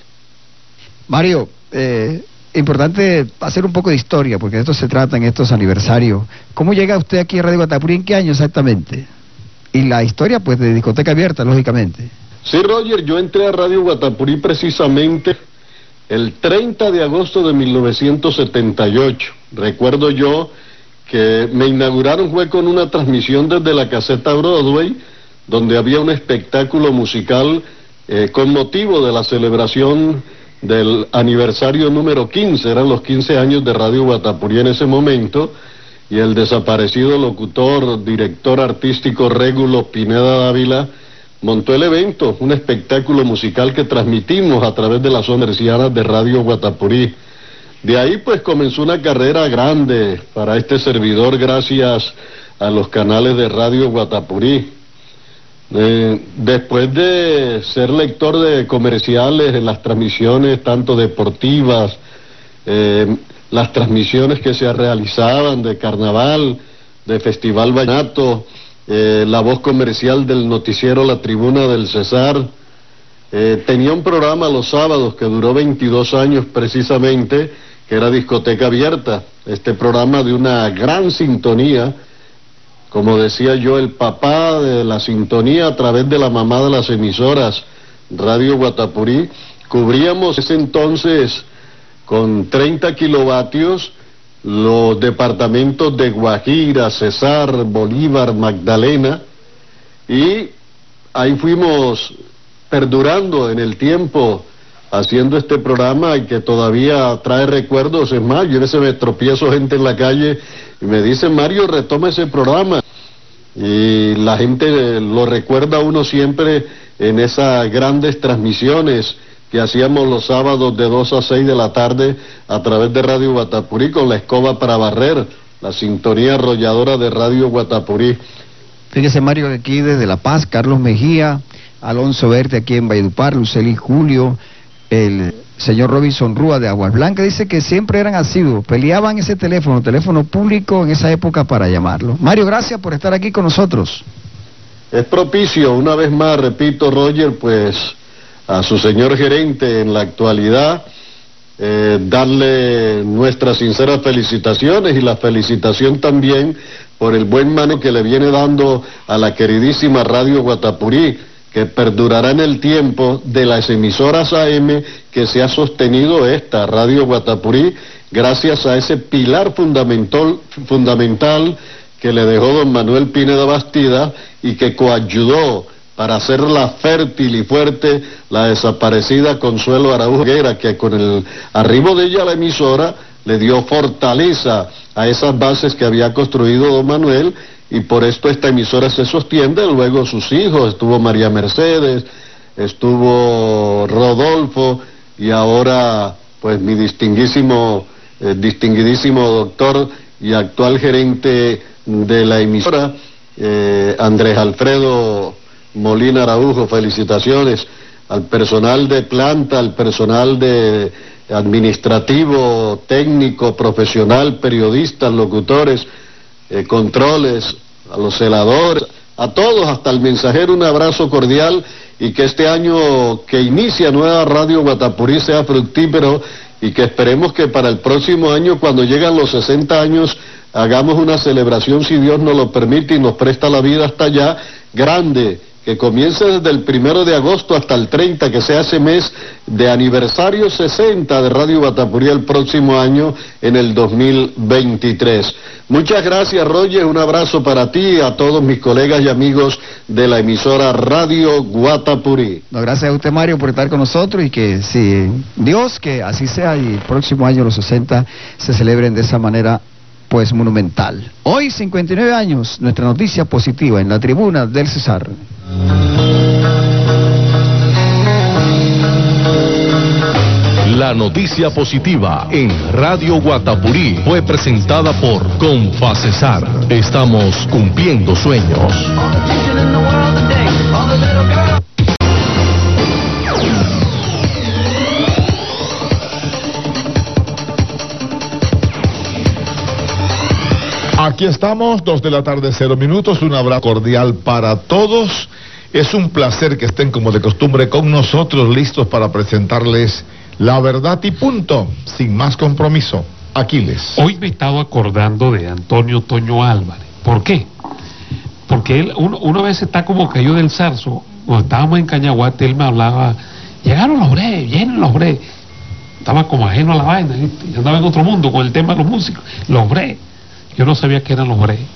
Mario, importante hacer un poco de historia, porque de esto se trata en estos aniversarios. ¿Cómo llega usted aquí a Radio Guatapurí? ¿En qué año exactamente? Y la historia, pues, de Discoteca Abierta, lógicamente. Sí, Roger, yo entré a Radio Guatapurí precisamente el 30 de agosto de 1978. Recuerdo yo que me inauguraron fue con una transmisión desde la caseta Broadway, donde había un espectáculo musical con motivo de la celebración del aniversario número 15, eran los 15 años de Radio Guatapurí en ese momento, y el desaparecido locutor, director artístico Régulo Pineda Dávila montó el evento, un espectáculo musical que transmitimos a través de las ondas hercianas de Radio Guatapurí. De ahí pues comenzó una carrera grande para este servidor gracias a los canales de Radio Guatapurí. Después de ser lector de comerciales en las transmisiones tanto deportivas, las transmisiones que se realizaban de carnaval, de Festival Vallenato, la voz comercial del noticiero La Tribuna del Cesar, tenía un programa los sábados que duró 22 años precisamente, que era Discoteca Abierta, este programa de una gran sintonía. Como decía yo, el papá de la sintonía a través de la mamá de las emisoras, Radio Guatapurí. Cubríamos ese entonces con 30 kilovatios los departamentos de Guajira, Cesar, Bolívar, Magdalena, y ahí fuimos perdurando en el tiempo haciendo este programa y que todavía trae recuerdos. Es más, yo a veces me tropiezo gente en la calle y me dicen, Mario, retoma ese programa. Y la gente lo recuerda a uno siempre en esas grandes transmisiones que hacíamos los sábados de 2 a 6 de la tarde a través de Radio Guatapurí con la escoba para barrer, la sintonía arrolladora de Radio Guatapurí. Fíjese, Mario, que aquí desde La Paz, Carlos Mejía, Alonso Verte aquí en Valledupar, Luceli Julio, el señor Robinson Rúa de Aguas Blancas, dice que siempre eran asiduos, peleaban ese teléfono público en esa época para llamarlo. Mario, gracias por estar aquí con nosotros. Es propicio, una vez más, repito, Roger, pues a su señor gerente en la actualidad, darle nuestras sinceras felicitaciones y la felicitación también por el buen mano que le viene dando a la queridísima Radio Guatapurí, que perdurará en el tiempo de las emisoras AM que se ha sostenido esta Radio Guatapurí, gracias a ese pilar fundamental que le dejó don Manuel Pineda Bastida y que coayudó para hacerla fértil y fuerte la desaparecida Consuelo Araújo Guerra, que con el arribo de ella a la emisora le dio fortaleza a esas bases que había construido don Manuel, y por esto esta emisora se sostiene. Luego sus hijos, estuvo María Mercedes, estuvo Rodolfo, y ahora pues mi distinguidísimo doctor y actual gerente de la emisora, Andrés Alfredo Molina Araujo. Felicitaciones al personal de planta, al personal de administrativo, técnico, profesional, periodistas, locutores, controles, a los celadores, a todos, hasta el mensajero, un abrazo cordial, y que este año que inicia nueva Radio Guatapurí sea fructífero, y que esperemos que para el próximo año, cuando llegan los 60 años, hagamos una celebración, si Dios nos lo permite y nos presta la vida hasta allá, grande, que comience desde el 1 de agosto hasta el 30, que sea ese mes de aniversario 60 de Radio Guatapurí el próximo año, en el 2023. Muchas gracias, Roger, un abrazo para ti y a todos mis colegas y amigos de la emisora Radio Guatapurí. No, gracias a usted, Mario, por estar con nosotros, y que si Dios, que así sea, y el próximo año los 60 se celebren de esa manera pues monumental. Hoy 59 años, nuestra noticia positiva en la tribuna del Cesar. La noticia positiva en Radio Guatapurí fue presentada por Confacesar. Estamos cumpliendo sueños. Aquí estamos, 2 de la tarde, 0 minutos, un abrazo cordial para todos. Es un placer que estén como de costumbre con nosotros, listos para presentarles la verdad y punto, sin más compromiso. Aquiles. Hoy me he estado acordando de Antonio Toño Álvarez. ¿Por qué? Porque él, una vez está como cayó del zarzo, cuando estábamos en Cañaguate, él me hablaba, llegaron los breves, vienen los breves. Estaba como ajeno a la vaina, ¿viste? Yo andaba en otro mundo con el tema de los músicos, los breves. Yo no sabía que eran los breves.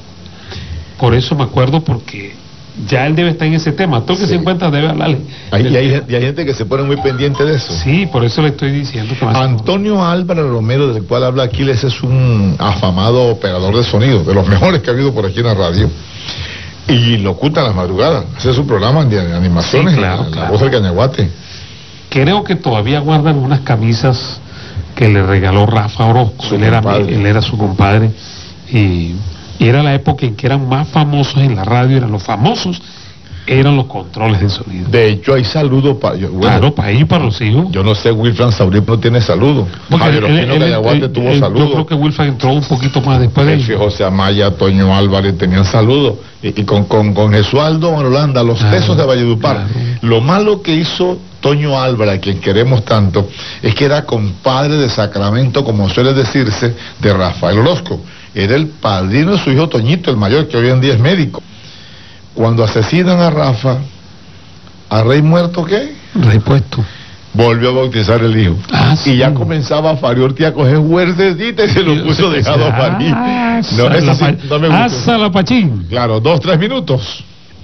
Por eso me acuerdo, porque ya él debe estar en ese tema. Todo el que se encuentra debe hablarle. Y hay gente que se pone muy pendiente de eso. Sí, por eso le estoy diciendo que Antonio Álvarez Romero, del cual habla Aquiles, es un afamado operador de sonido, de los mejores que ha habido por aquí en la radio. Y locuta en las madrugadas. Ese es su programa de animaciones, sí, claro, la voz del Cañaguate. Creo que todavía guardan unas camisas que le regaló Rafa Orozco. Él era su compadre. Y era la época en que eran más famosos en la radio, eran los famosos, eran los controles de sonido. De hecho, hay saludos para claro, para ellos y para los hijos. Yo no sé, Wilfran Saurí no tiene saludo. Javier Ospino Cañaguate tuvo saludo. Yo creo que Wilfran entró un poquito más después de ellos. José Amaya, Toño Álvarez tenían saludo. Y con Jesualdo Manolanda, los tesos de Valledupar. Lo malo que hizo Toño Álvarez, a quien queremos tanto, es que era compadre de Sacramento, como suele decirse, de Rafael Orozco. Era el padrino de su hijo Toñito, el mayor, que hoy en día es médico. Cuando asesinan a Rafa, ¿a rey muerto qué? Rey puesto. Volvió a bautizar el hijo. Y ya comenzaba Fari Ortiz a coger huerdecita y se lo puso dejado a parir. No, eso sí, no me gusta. La Pachín. Claro, 2-3 minutos.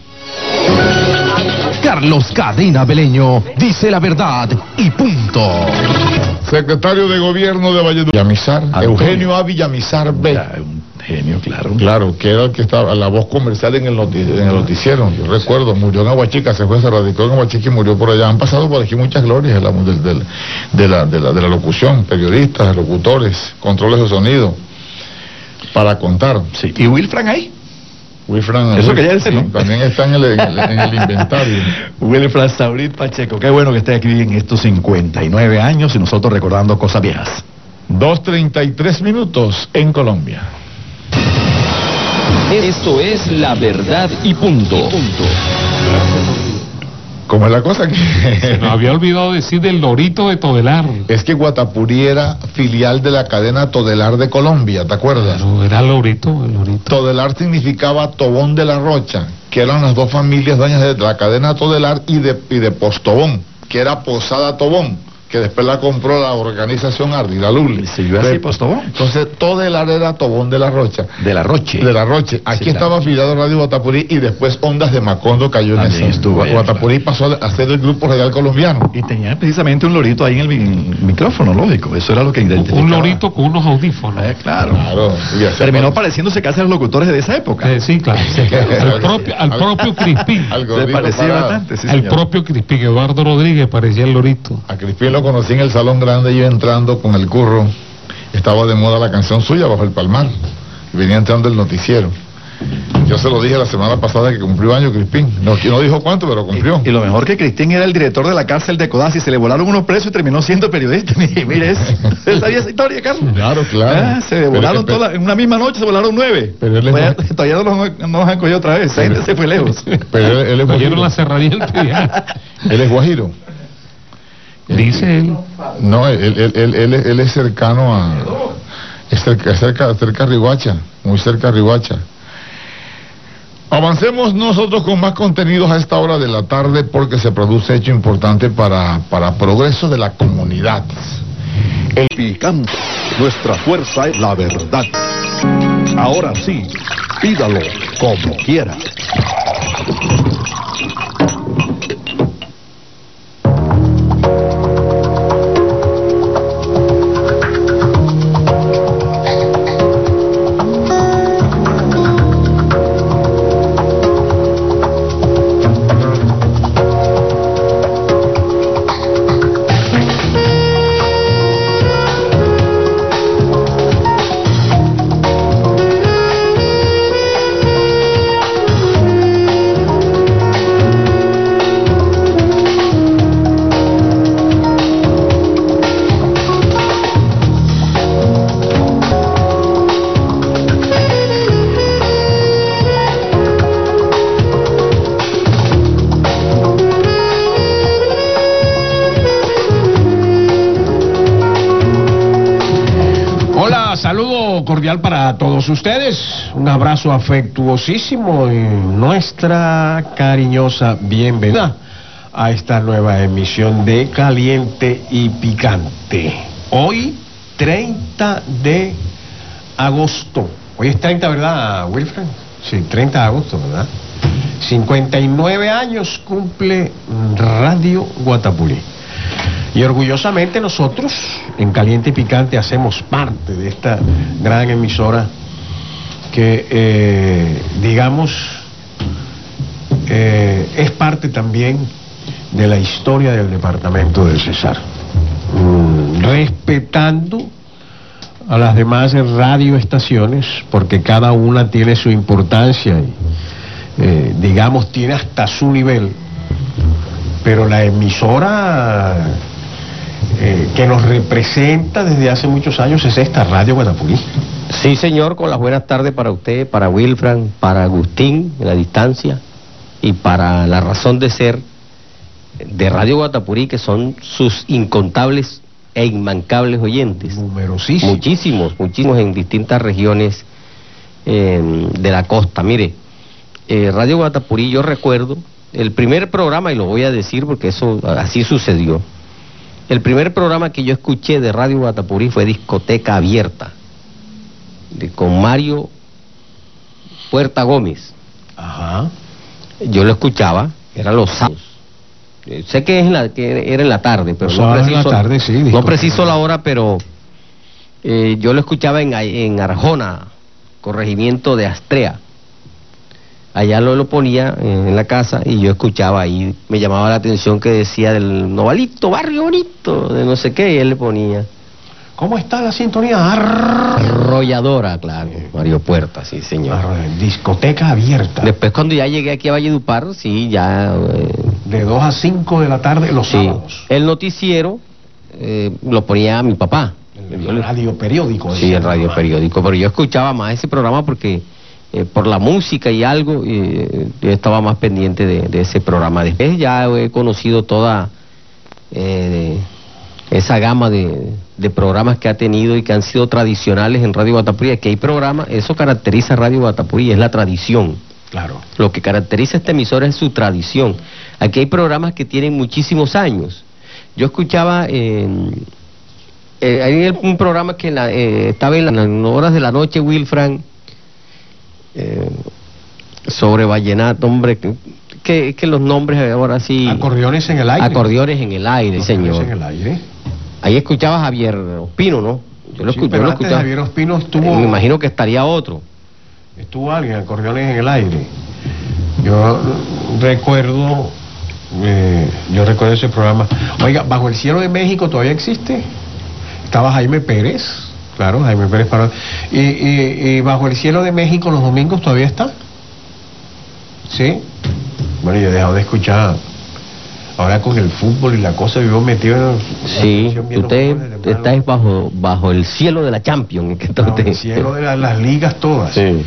Carlos Cadena Beleño dice la verdad y punto. Secretario de Gobierno de Valledupar, Villamizar, Eugenio A. Villamizar B. Un genio, claro. Claro, que era el que estaba, la voz comercial en el noticiero. Yo recuerdo, murió en Aguachica, se radicó en Aguachica y murió por allá. Han pasado por aquí muchas glorias de la locución, periodistas, locutores, controles de sonido, para contar. Sí. ¿Y Wilfran ahí? Wilfran, eso que ya es, ¿no? También está en el inventario. Wilfran Saurit Pacheco, qué bueno que esté aquí en estos 59 años y nosotros recordando cosas viejas. 2:33 minutos en Colombia. Esto es la verdad y punto. ¿Cómo es la cosa? Que se nos había olvidado decir del Lorito de Todelar. Es que Guatapurí era filial de la cadena Todelar de Colombia, ¿te acuerdas? Claro, era el Lorito. Todelar significaba Tobón de la Rocha, que eran las dos familias dueñas de la cadena Todelar y de Postobón, que era Posada Tobón, que después la compró la organización Ardila Luli. ¿Siguió así Postobón? Entonces, Todelar era Tobón de la Rocha. De la Roche. De la Roche. Aquí Sí, estaba afiliado Radio Guatapurí y después Ondas de Macondo cayó en También eso. estuvo ahí, Guatapurí pasó a ser el grupo radial colombiano. Y tenía precisamente un lorito ahí en el micrófono, lógico. Eso era lo que identificaba. Un lorito con unos audífonos. Claro. Terminó pareciéndose casi a los locutores de esa época. Sí, claro. Al propio Crispín. Se parecía bastante, sí, Al señor. propio Crispín. Eduardo Rodríguez parecía el lorito. A Crispín lo conocí en el Salón Grande, yo entrando con el curro. Estaba de moda la canción suya, Bajo el Palmar. Y venía entrando el noticiero. Yo se lo dije la semana pasada que cumplió años Crispín. No dijo cuánto, pero cumplió. Y lo mejor que Crispín era el director de la cárcel de Codazzi, se le volaron unos presos y terminó siendo periodista. Mire eso. ¿Sabía esa historia, Carlos? Claro. Se volaron todas, en una misma noche se volaron 9. Pero él es todavía no nos han cogido otra vez. Esa gente se fue lejos. Pero él es Cogieron guajiro. la cerradilla. Él es guajiro. Dice él. No, él es cercano a... Es cerca a Riguacha, muy cerca a Riguacha. Avancemos nosotros con más contenidos a esta hora de la tarde porque se produce hecho importante para progreso de la comunidad. El picante, nuestra fuerza es la verdad. Ahora sí, pídalo como quiera. Saludo cordial para todos ustedes, un abrazo afectuosísimo y nuestra cariñosa bienvenida a esta nueva emisión de Caliente y Picante. Hoy, 30 de agosto. Hoy es 30, ¿verdad, Wilfred? Sí, 30 de agosto, ¿verdad? 59 años cumple Radio Guatapurí. Y orgullosamente nosotros, en Caliente y Picante, hacemos parte de esta gran emisora que, es parte también de la historia del departamento del Cesar. Respetando a las demás radioestaciones, porque cada una tiene su importancia y, tiene hasta su nivel, pero la emisora que nos representa desde hace muchos años es esta Radio Guatapurí. Sí, señor, con las buenas tardes para usted, para Wilfran, para Agustín, en la distancia, y para la razón de ser de Radio Guatapurí, que son sus incontables e inmancables oyentes. Numerosísimos. Muchísimos en distintas regiones de la costa. Mire, Radio Guatapurí, yo recuerdo el primer programa, y lo voy a decir porque eso así sucedió. El primer programa que yo escuché de Radio Guatapurí fue Discoteca Abierta, con Mario Puerta Gómez. Ajá. Yo lo escuchaba, era los sábados. Sé que era en la tarde, pero no preciso, en la tarde, sí, no preciso la hora, pero yo lo escuchaba en Arjona, corregimiento de Astrea. Allá lo ponía en la casa y yo escuchaba ahí, me llamaba la atención que decía del Novalito, barrio bonito, de no sé qué, y él le ponía. ¿Cómo está la sintonía? Arrolladora, claro, Mario Puerta, sí, señor. Discoteca Abierta. Después cuando ya llegué aquí a Valledupar, sí, ya... de 2 a 5 de la tarde los sábados. El noticiero lo ponía mi papá. El radio periódico. Sí, el radio periódico, pero yo escuchaba más ese programa porque... por la música y algo, yo estaba más pendiente de ese programa. Después ya he conocido toda esa gama de programas que ha tenido y que han sido tradicionales en Radio Guatapurí. Que hay programas, eso caracteriza a Radio Guatapurí, es la tradición. Claro. Lo que caracteriza a esta emisora es su tradición. Aquí hay programas que tienen muchísimos años. Yo escuchaba hay un programa que estaba en las horas de la noche, Wilfran, sobre vallenato, hombre, que los nombres ahora sí... Acordeones en el aire. Acordeones en el aire, señor. En el aire. Ahí escuchaba a Javier Ospino, ¿no? Yo lo escuchaba. Javier Ospino estuvo... Me imagino que estaría otro. Estuvo alguien, Acordeones en el aire. Yo recuerdo ese programa. Oiga, Bajo el Cielo de México todavía existe. Estaba Jaime Pérez, claro, Jaime Pérez Parado. Y Bajo el Cielo de México los domingos todavía está. ¿Sí? Bueno, yo he dejado de escuchar. Ahora con el fútbol y la cosa, vivo metido en... Sí, usted está bajo el cielo de la Champions. Bajo el cielo de las ligas todas. Sí.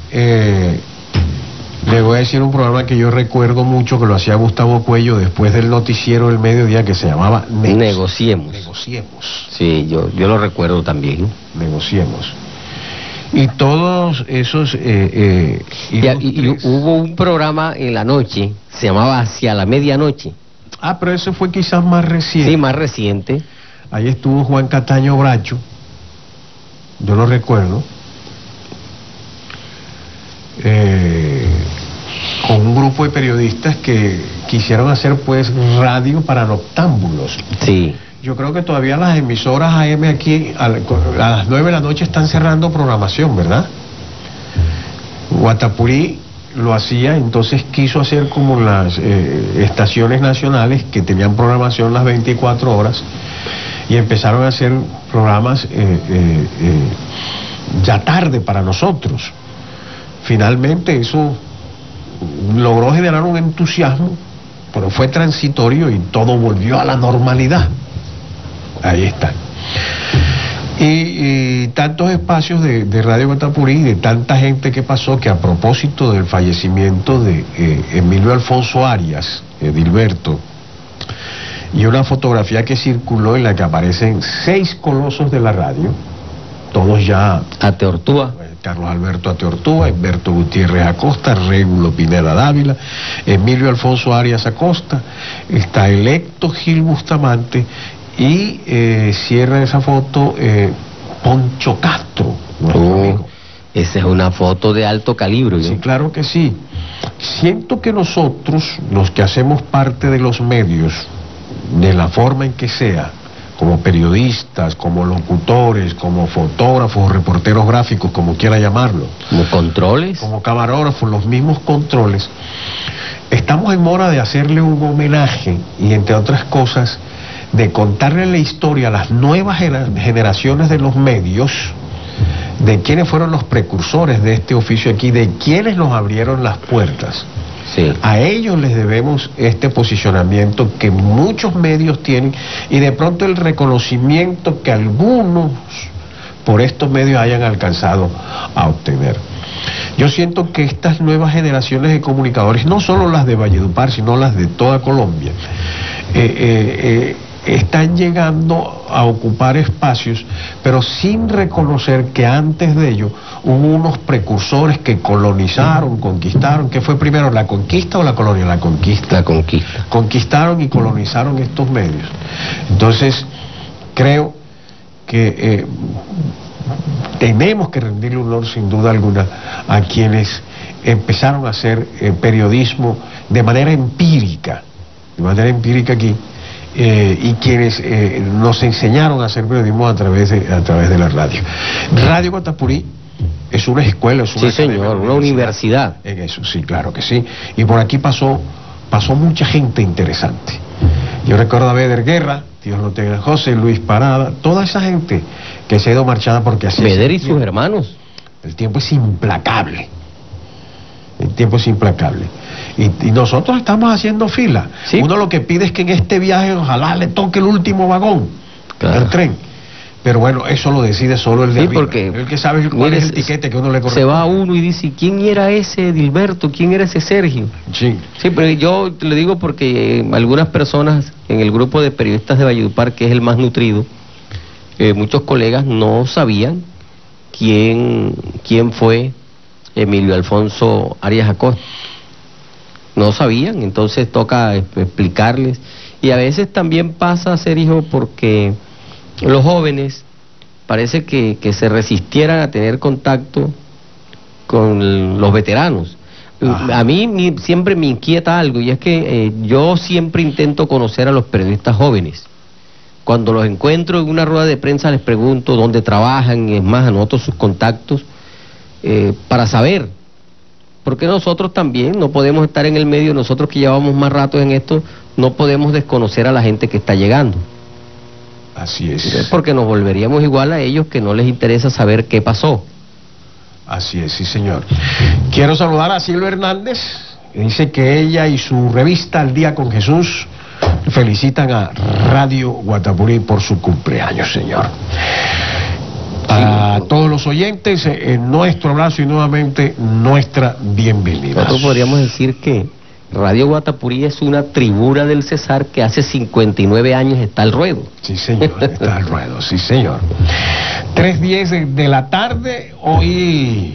Le voy a decir un programa que yo recuerdo mucho, que lo hacía Gustavo Cuello después del noticiero del mediodía, que se llamaba Negociemos. Sí, yo lo recuerdo también. Negociemos. Y todos esos... y hubo un programa en la noche, se llamaba Hacia la Medianoche. Ah, pero eso fue quizás más reciente. Sí, más reciente. Ahí estuvo Juan Cataño Bracho, yo lo recuerdo, con un grupo de periodistas que quisieron hacer pues radio para noctámbulos. Sí. Yo creo que todavía las emisoras AM aquí a las 9 de la noche están cerrando programación, ¿verdad? Guatapurí lo hacía, entonces quiso hacer como las estaciones nacionales que tenían programación las 24 horas y empezaron a hacer programas ya tarde para nosotros. Finalmente eso logró generar un entusiasmo, pero fue transitorio y todo volvió a la normalidad. Ahí está. Y tantos espacios de Radio Guatapurí, de tanta gente que pasó, que a propósito del fallecimiento de Emilio Alfonso Arias, Edilberto, y una fotografía que circuló en la que aparecen 6 colosos de la radio, todos ya... Ateortúa. Carlos Alberto Ateortúa, Humberto Gutiérrez Acosta, Régulo Pineda Dávila, Emilio Alfonso Arias Acosta, está electo Gil Bustamante, y cierra esa foto Poncho Castro, nuestro amigo. Esa es una foto de alto calibre, ¿no? Sí, claro que sí. Siento que nosotros, los que hacemos parte de los medios, de la forma en que sea, como periodistas, como locutores, como fotógrafos, reporteros gráficos, como quiera llamarlo, como controles, como camarógrafos, los mismos controles, estamos en hora de hacerle un homenaje y, entre otras cosas, de contarle la historia a las nuevas generaciones de los medios, de quiénes fueron los precursores de este oficio aquí, de quienes nos abrieron las puertas. Sí. A ellos les debemos este posicionamiento que muchos medios tienen y de pronto el reconocimiento que algunos por estos medios hayan alcanzado a obtener. Yo siento que estas nuevas generaciones de comunicadores, no solo las de Valledupar, sino las de toda Colombia, están llegando a ocupar espacios, pero sin reconocer que antes de ello hubo unos precursores que colonizaron, conquistaron. ¿Qué fue primero, la conquista o la colonia? La conquista. La conquista. Conquistaron y colonizaron estos medios. Entonces, creo que tenemos que rendirle honor sin duda alguna a quienes empezaron a hacer periodismo de manera empírica aquí. Y quienes nos enseñaron a hacer periodismo a través de la radio. Radio Guatapurí es una escuela, es una una universidad. En eso, sí, claro que sí. Y por aquí pasó mucha gente interesante. Yo recuerdo a Beder Guerra, Dios lo tenga, José Luis Parada, toda esa gente que se ha ido marchada porque así Beder y sus hermanos. El tiempo es implacable. El tiempo es implacable. Y nosotros estamos haciendo fila. Sí. Uno lo que pide es que en este viaje ojalá le toque el último vagón del tren. Pero bueno, eso lo decide solo el de arriba. Porque el que sabe cuál es el tiquete que uno le corresponde. Se va uno y dice, ¿quién era ese Edilberto? ¿Quién era ese Sergio? Sí. Sí, pero yo le digo porque algunas personas en el grupo de periodistas de Valledupar, que es el más nutrido, muchos colegas no sabían quién fue Emilio Alfonso Arias Acosta. No sabían, entonces toca explicarles. Y a veces también pasa, Sergio, porque los jóvenes parece que se resistieran a tener contacto con los veteranos. A mí siempre me inquieta algo, y es que yo siempre intento conocer a los periodistas jóvenes. Cuando los encuentro en una rueda de prensa les pregunto dónde trabajan, y es más, anoto sus contactos para saber. Porque nosotros también no podemos estar en el medio, nosotros que llevamos más rato en esto, no podemos desconocer a la gente que está llegando. Así es. Porque nos volveríamos igual a ellos, que no les interesa saber qué pasó. Así es, sí señor. Quiero saludar a Silvia Hernández, que dice que ella y su revista Al Día con Jesús felicitan a Radio Guatapurí por su cumpleaños, señor. A todos los oyentes, nuestro abrazo y nuevamente nuestra bienvenida. Nosotros podríamos decir que Radio Guatapurí es una tribuna del Cesar que hace 59 años está al ruedo. Sí, señor, está al ruedo, sí, señor. 3:10 de la tarde, hoy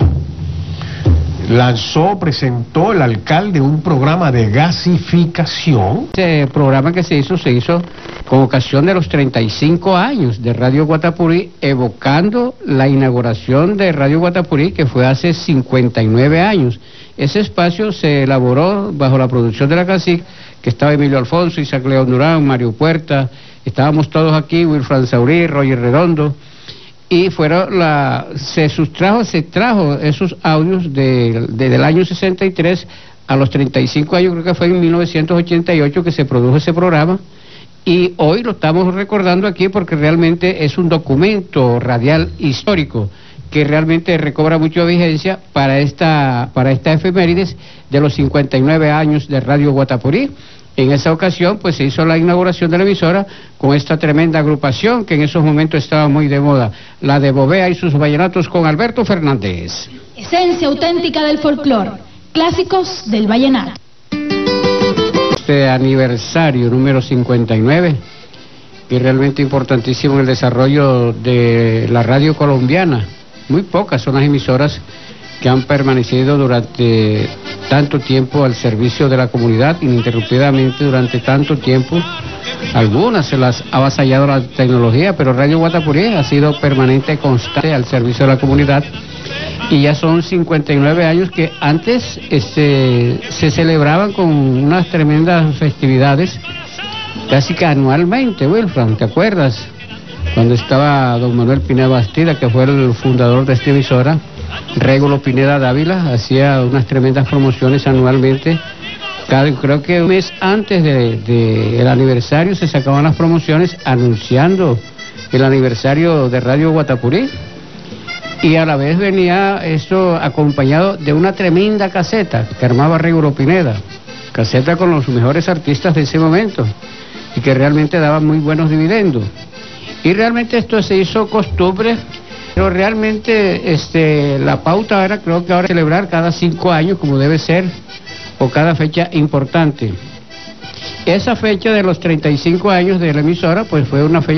presentó el alcalde un programa de gasificación. Este programa que se hizo con ocasión de los 35 años de Radio Guatapurí, evocando la inauguración de Radio Guatapurí, que fue hace 59 años. Ese espacio se elaboró bajo la producción de la cacique, que estaba Emilio Alfonso, Isaac León Durán, Mario Puerta, estábamos todos aquí, Wilfran Saurí, Roger Redondo, y se trajo esos audios desde el año 63 a los 35 años, creo que fue en 1988 que se produjo ese programa, y hoy lo estamos recordando aquí porque realmente es un documento radial histórico que realmente recobra mucha vigencia para esta efemérides de los 59 años de Radio Guatapurí. En esa ocasión, pues se hizo la inauguración de la emisora con esta tremenda agrupación que en esos momentos estaba muy de moda, la de Bovea y sus vallenatos con Alberto Fernández. Esencia auténtica del folclore, clásicos del vallenato. Este aniversario número 59, y realmente importantísimo en el desarrollo de la radio colombiana. Muy pocas son las emisoras que han permanecido durante tanto tiempo al servicio de la comunidad, ininterrumpidamente durante tanto tiempo. Algunas se las ha avasallado la tecnología, pero Radio Guatapurí ha sido permanente, constante al servicio de la comunidad. Y ya son 59 años que antes se celebraban con unas tremendas festividades, casi que anualmente, Wilfran, ¿te acuerdas? Cuando estaba don Manuel Pineda Bastida, que fue el fundador de esta emisora, Régulo Pineda Dávila hacía unas tremendas promociones anualmente. Creo que un mes antes del aniversario se sacaban las promociones anunciando el aniversario de Radio Guatapurí, y a la vez venía esto acompañado de una tremenda caseta que armaba Régulo Pineda, caseta con los mejores artistas de ese momento y que realmente daba muy buenos dividendos. Y realmente esto se hizo costumbre, pero realmente la pauta era, creo que ahora, celebrar cada 5 años como debe ser, o cada fecha importante. Esa fecha de los 35 años de la emisora, pues fue una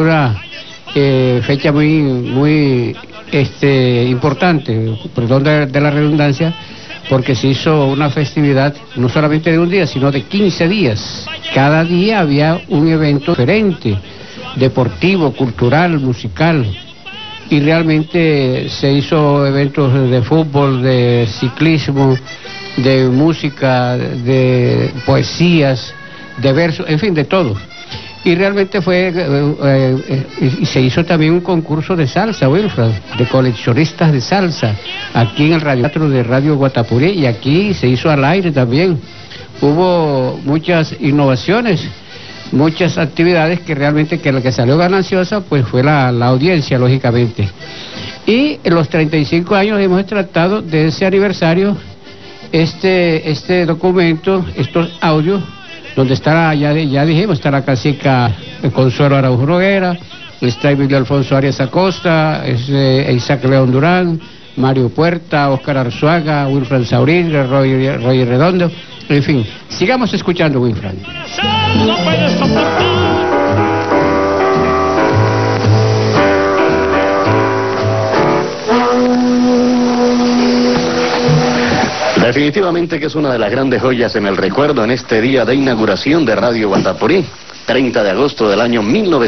fecha muy importante, perdón de la redundancia, porque se hizo una festividad no solamente de un día, sino de 15 días. Cada día había un evento diferente, deportivo, cultural, musical, y realmente se hizo eventos de fútbol, de ciclismo, de música, de poesías, de versos, en fin, de todo. Y realmente y se hizo también un concurso de salsa, Wilfred, de coleccionistas de salsa, aquí en el radioteatro de Radio Guatapurí, y aquí se hizo al aire también. Hubo muchas innovaciones, muchas actividades que realmente la que salió gananciosa pues fue la audiencia, lógicamente. Y en los 35 años hemos tratado de ese aniversario, este documento, estos audios, donde está, ya dijimos, está la cacica Consuelo Araújo Noguera, está Emilio Alfonso Arias Acosta, Isaac León Durán, Mario Puerta, Óscar Arzuaga, Wilfran Saurí, Roger Redondo, en fin, sigamos escuchando, Wilfran. Definitivamente que es una de las grandes joyas en el recuerdo en este día de inauguración de Radio Guatapurí, 30 de agosto del año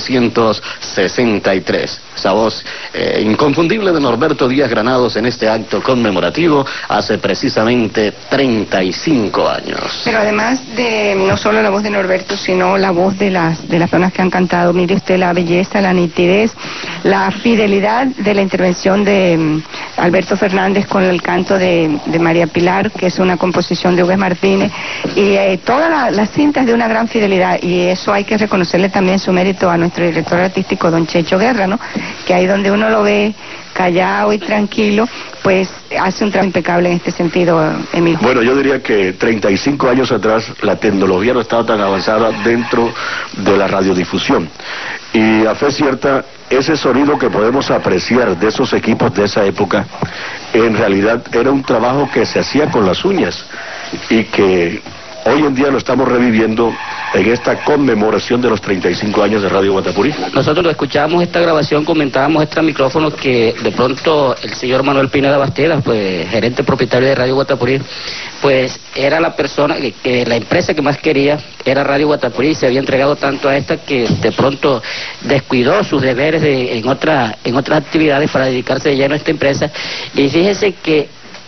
1963. Esa voz inconfundible de Norberto Díaz Granados en este acto conmemorativo hace precisamente 35 años. Pero además de no solo la voz de Norberto, sino la voz de las personas que han cantado, mire usted la belleza, la nitidez, la fidelidad de la intervención de Alberto Fernández con el canto de María Pilar, que es una composición de Hugues Martínez, y todas las cintas de una gran fidelidad, y eso hay que reconocerle también su mérito a nuestro director artístico, don Checho Guerra, ¿no? Que ahí donde uno lo ve callado y tranquilo, pues hace un trabajo impecable en este sentido, Emilio. Bueno, yo diría que 35 años atrás la tecnología no estaba tan avanzada dentro de la radiodifusión. Y a fe cierta, ese sonido que podemos apreciar de esos equipos de esa época, en realidad era un trabajo que se hacía con las uñas y que hoy en día lo estamos reviviendo en esta conmemoración de los 35 años de Radio Guatapurí. Nosotros escuchábamos esta grabación, comentábamos extra micrófonos que de pronto el señor Manuel Pineda Bastida, pues gerente propietario de Radio Guatapurí, pues era la persona que la empresa que más quería era Radio Guatapurí, y se había entregado tanto a esta que de pronto descuidó sus deberes en otras actividades para dedicarse de lleno a esta empresa. Y fíjese que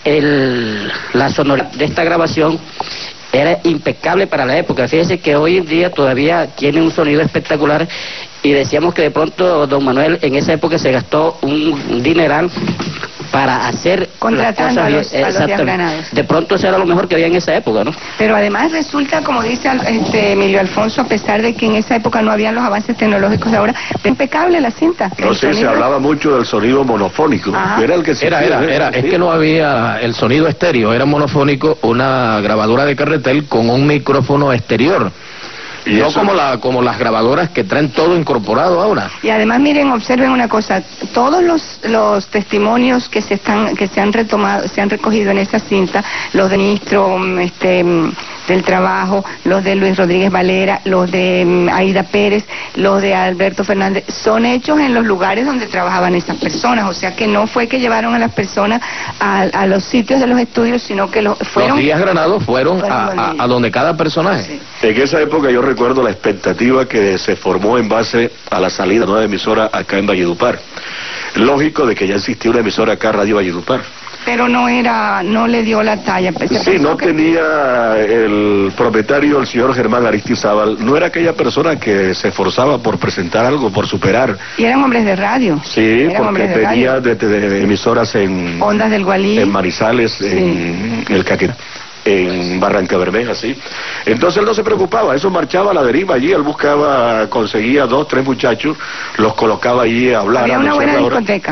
la sonoridad de esta grabación era impecable para la época. Fíjese que hoy en día todavía tiene un sonido espectacular, y decíamos que de pronto don Manuel en esa época se gastó un dineral para hacer contratando a los Díaz Granados. De pronto eso era lo mejor que había en esa época, ¿no? Pero además resulta, como dice Emilio Alfonso, a pesar de que en esa época no habían los avances tecnológicos de ahora, impecable la cinta. No sé, se hablaba mucho del sonido monofónico. Ajá. Era el que se es que no había el sonido estéreo, era monofónico, una grabadora de carretel con un micrófono exterior. Y no como las grabadoras que traen todo incorporado ahora. Y además, miren, observen una cosa, todos los testimonios que se han retomado, se han recogido en esa cinta, los del ministro del Trabajo, los de Luis Rodríguez Valera, los de Aida Pérez, los de Alberto Fernández, son hechos en los lugares donde trabajaban esas personas, o sea que no fue que llevaron a las personas a los sitios de los estudios, sino que fueron... Los Díaz Granados fueron a donde cada personaje. Sí. En esa época yo recuerdo la expectativa que se formó en base a la salida de una nueva emisora acá en Valledupar. Lógico de que ya existía una emisora acá, Radio Valledupar. Pero no le dio la talla. Sí, no tenía el propietario, el señor Germán Aristizábal, no era aquella persona que se esforzaba por presentar algo, por superar. Y eran hombres de radio. Sí, porque tenía de emisoras en... Ondas del Gualí. En Manizales, sí. En el Caquetá, en Barranca Bermeja, sí. Entonces él no se preocupaba, eso marchaba a la deriva allí, él conseguía 2, 3 muchachos, los colocaba allí a hablar. Había una buena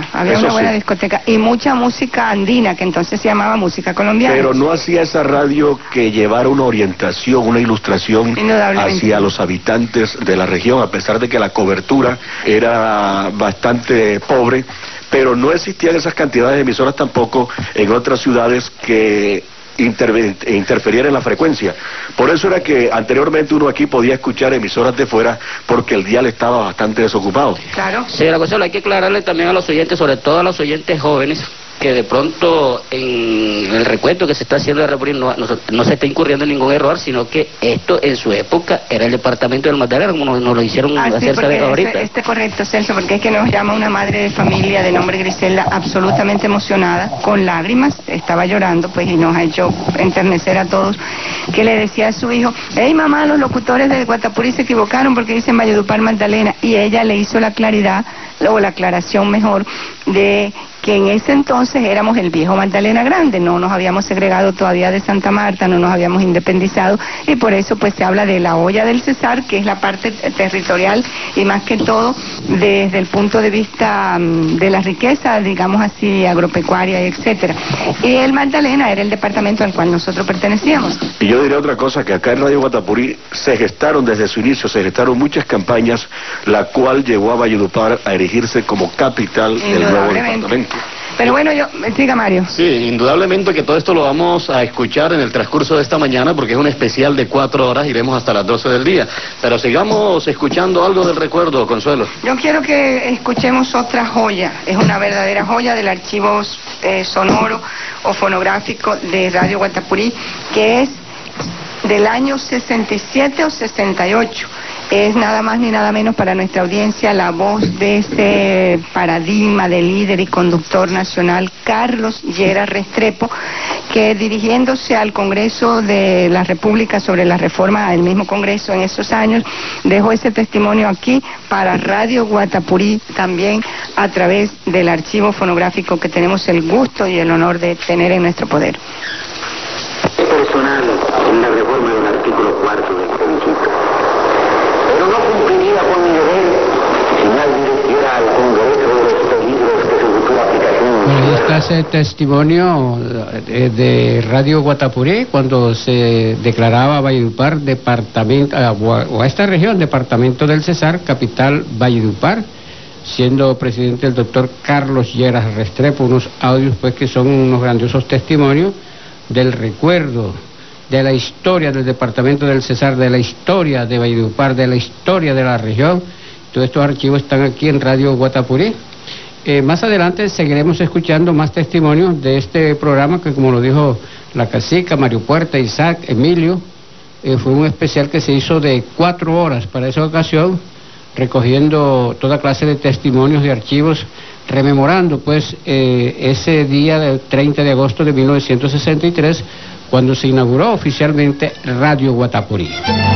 discoteca, y mucha música andina, que entonces se llamaba música colombiana. Pero no hacía esa radio que llevara una orientación, una ilustración hacia los habitantes de la región, a pesar de que la cobertura era bastante pobre, pero no existían esas cantidades de emisoras tampoco en otras ciudades que interferir en la frecuencia. Por eso era que anteriormente uno aquí podía escuchar emisoras de fuera porque el dial estaba bastante desocupado. Claro. Señora Consuelo, hay que aclararle también a los oyentes, sobre todo a los oyentes jóvenes, que de pronto en el recuento que se está haciendo de República no se está incurriendo en ningún error, sino que esto en su época era el departamento del Magdalena, como nos lo hicieron hacer saber ahorita. Correcto, Celso, porque es que nos llama una madre de familia de nombre Griselda, absolutamente emocionada, con lágrimas, estaba llorando, pues, y nos ha hecho enternecer a todos, que le decía a su hijo: hey mamá, los locutores de Guatapurí se equivocaron porque dicen Valledupar Magdalena, y ella le hizo la claridad, o la aclaración mejor, de que en ese entonces éramos el viejo Magdalena Grande, no nos habíamos segregado todavía de Santa Marta, no nos habíamos independizado, y por eso pues se habla de la olla del Cesar, que es la parte territorial y más que todo desde el punto de vista de la riqueza, digamos así, agropecuaria, etcétera. Y el Magdalena era el departamento al cual nosotros pertenecíamos. Y yo diría otra cosa, que acá en Radio Guatapurí se gestaron desde su inicio, muchas campañas, la cual llevó a Valledupar a erigirse como capital del nuevo departamento. Pero bueno, siga Mario. Sí, indudablemente que todo esto lo vamos a escuchar en el transcurso de esta mañana porque es un especial de 4 horas, iremos hasta las 12 del día. Pero sigamos escuchando algo del recuerdo, Consuelo. Yo quiero que escuchemos otra joya, es una verdadera joya del archivo sonoro o fonográfico de Radio Guatapurí, que es del año 67 o 68. Es nada más ni nada menos para nuestra audiencia la voz de ese paradigma de líder y conductor nacional, Carlos Lleras Restrepo, que dirigiéndose al Congreso de la República sobre la reforma del mismo Congreso en esos años, dejó ese testimonio aquí para Radio Guatapurí, también a través del archivo fonográfico que tenemos el gusto y el honor de tener en nuestro poder. Personal en la reforma del artículo 4 del plebiscito. Pero no cumpliría con mi deber si nadie diera al Congreso los peligros de su futura aplicación. Ahí está ese testimonio de Radio Guatapurí cuando se declaraba Valledupar departamento, o a esta región, departamento del Cesar, capital Valledupar, siendo presidente el doctor Carlos Lleras Restrepo. Unos audios pues que son unos grandiosos testimonios del recuerdo, de la historia del departamento del Cesar, de la historia de Valledupar, de la historia de la región. Todos estos archivos están aquí en Radio Guatapurí. Más adelante seguiremos escuchando más testimonios de este programa que, como lo dijo la cacica, Mario Puerta, Isaac, Emilio, fue un especial que se hizo de 4 horas para esa ocasión, recogiendo toda clase de testimonios de archivos, rememorando pues ese día del 30 de agosto de 1963, cuando se inauguró oficialmente Radio Guatapurí.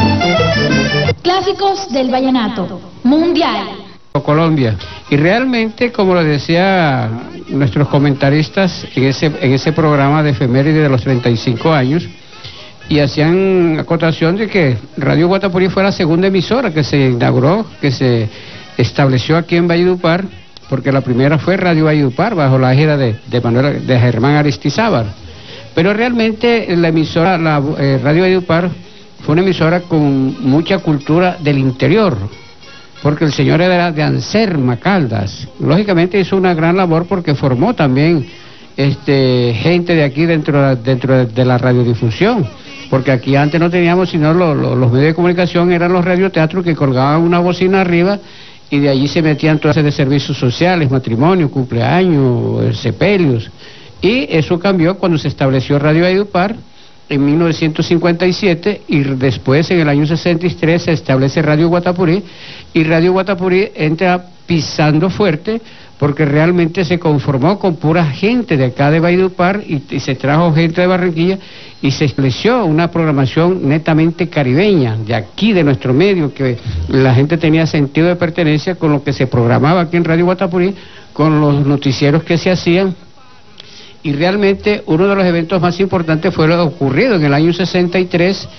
Clásicos del vallenato mundial. Colombia. Y realmente, como lo decía nuestros comentaristas en ese programa de efeméride de los 35 años, y hacían acotación de que Radio Guatapurí fue la segunda emisora que se inauguró, que se estableció aquí en Valledupar, porque la primera fue Radio Valledupar, bajo la égida de Germán Aristizábal. Pero realmente la emisora, Radio Valledupar, fue una emisora con mucha cultura del interior, porque el señor era de Anserma, Caldas. Lógicamente hizo una gran labor porque formó también gente de aquí dentro de la radiodifusión, porque aquí antes no teníamos sino los medios de comunicación, eran los radioteatros que colgaban una bocina arriba y de allí se metían todas de servicios sociales, matrimonio, cumpleaños, sepelios. Y eso cambió cuando se estableció Radio Valledupar en 1957 y después en el año 63 se establece Radio Guatapurí, y Radio Guatapurí entra pisando fuerte porque realmente se conformó con pura gente de acá de Valledupar y se trajo gente de Barranquilla y se estableció una programación netamente caribeña, de aquí, de nuestro medio, que la gente tenía sentido de pertenencia con lo que se programaba aquí en Radio Guatapurí, con los noticieros que se hacían. Y realmente uno de los eventos más importantes fue lo ocurrido en el año 63,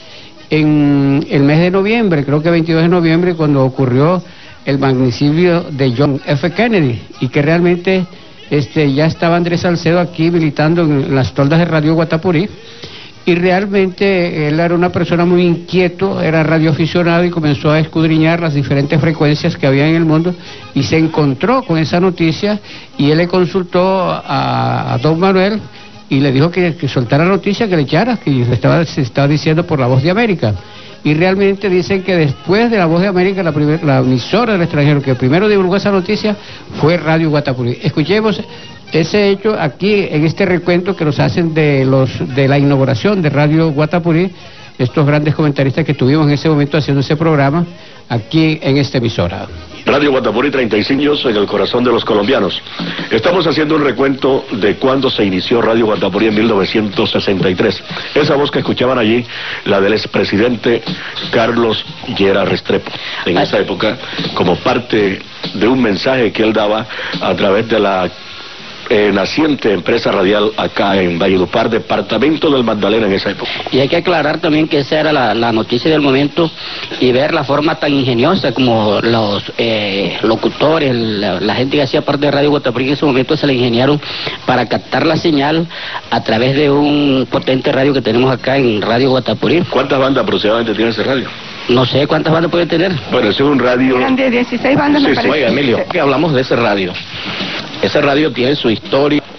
en el mes de noviembre, creo que 22 de noviembre, cuando ocurrió el magnicidio de John F. Kennedy, y que realmente ya estaba Andrés Salcedo aquí militando en las toldas de Radio Guatapurí, y realmente él era una persona muy inquieto, era radioaficionado y comenzó a escudriñar las diferentes frecuencias que había en el mundo y se encontró con esa noticia y él le consultó a don Manuel y le dijo que soltara la noticia, que le echara, que se estaba diciendo por La Voz de América. Y realmente dicen que después de La Voz de América, la emisora del extranjero que primero divulgó esa noticia fue Radio Guatapurí. Escuchemos ese hecho aquí en este recuento que nos hacen de la inauguración de Radio Guatapurí, estos grandes comentaristas que tuvimos en ese momento haciendo ese programa aquí en esta emisora. Radio Guatapurí, 35 años en el corazón de los colombianos. Estamos haciendo un recuento de cuando se inició Radio Guatapurí en 1963. Esa voz que escuchaban allí, la del expresidente Carlos Lleras Restrepo. En esa época, como parte de un mensaje que él daba a través de la naciente empresa radial acá en Valledupar, departamento del Magdalena en esa época. Y hay que aclarar también que esa era la noticia del momento y ver la forma tan ingeniosa como los locutores, la gente que hacía parte de Radio Guatapurí en ese momento se la ingeniaron para captar la señal a través de un potente radio que tenemos acá en Radio Guatapurí. ¿Cuántas bandas aproximadamente tiene ese radio? No sé cuántas bandas puede tener. Bueno, ese es un radio... Eran de 16 bandas, me parece. Oiga, Emilio, que hablamos de ese radio. Ese radio tiene su historia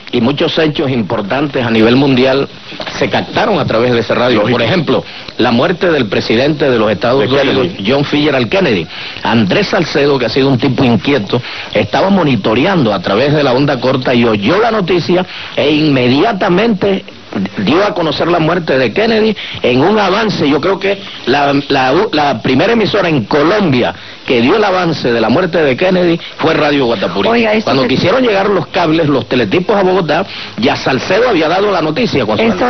y muchos hechos importantes a nivel mundial se captaron a través de esa radio. Por ejemplo, la muerte del presidente de los Estados Unidos, John Fitzgerald Kennedy. Andrés Salcedo, que ha sido un tipo inquieto, estaba monitoreando a través de la onda corta y oyó la noticia e inmediatamente dio a conocer la muerte de Kennedy en un avance. Yo creo que la primera emisora en Colombia que dio el avance de la muerte de Kennedy fue Radio Guatapurí. Oiga, cuando quisieron llegar los cables, los teletipos a Bogotá, ya Salcedo había dado la noticia.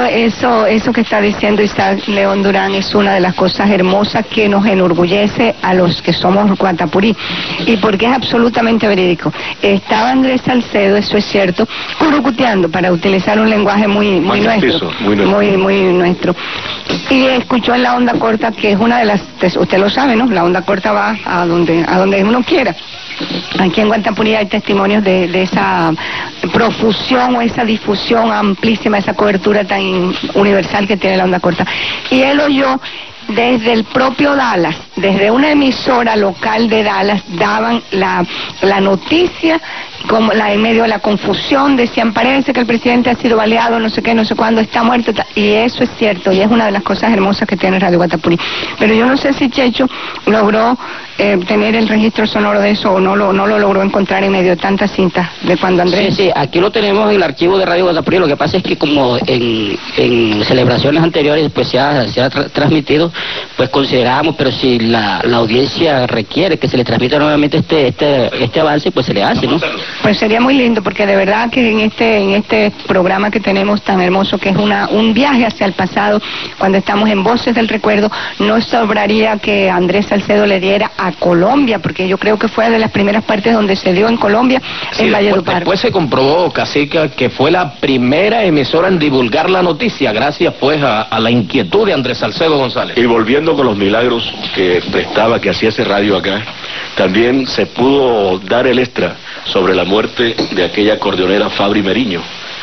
Eso que está diciendo Isaac León Durán es una de las cosas hermosas que nos enorgullece a los que somos Guatapurí, y porque es absolutamente verídico. Estaba Andrés Salcedo, eso es cierto, curucuteando, para utilizar un lenguaje muy nuestro, muy nuestro, y escuchó en la onda corta, que es una de las, usted lo sabe, ¿no? La onda corta va a donde uno quiera. Aquí en Guatapurí hay testimonios de esa profusión o esa difusión amplísima, esa cobertura tan universal que tiene la onda corta. Y él oyó desde el propio Dallas, desde una emisora local de Dallas, daban la noticia, como en medio de la confusión, decían, parece que el presidente ha sido baleado, no sé qué, no sé cuándo, está muerto, y eso es cierto, y es una de las cosas hermosas que tiene Radio Guatapurí. Pero yo no sé si Checho logró tener el registro sonoro de eso, o no lo logró encontrar en medio de tantas cintas de cuando Andrés... Sí, aquí lo tenemos en el archivo de Radio Guatapurí. Lo que pasa es que como en celebraciones anteriores pues se ha transmitido, pues consideramos, pero si la audiencia requiere que se le transmita nuevamente este avance, pues se le hace, ¿no? Pues sería muy lindo, porque de verdad que en este programa que tenemos tan hermoso, que es un viaje hacia el pasado, cuando estamos en Voces del Recuerdo, no sobraría que Andrés Salcedo le diera a Colombia, porque yo creo que fue de las primeras partes donde se dio en Colombia, sí, en Valledupar. Después se comprobó, Cacica, que fue la primera emisora en divulgar la noticia, gracias pues a la inquietud de Andrés Salcedo González. Y volviendo con los milagros que prestaba, que hacía ese radio acá, también se pudo dar el extra sobre la muerte de aquella acordeonera Fabri Meriño,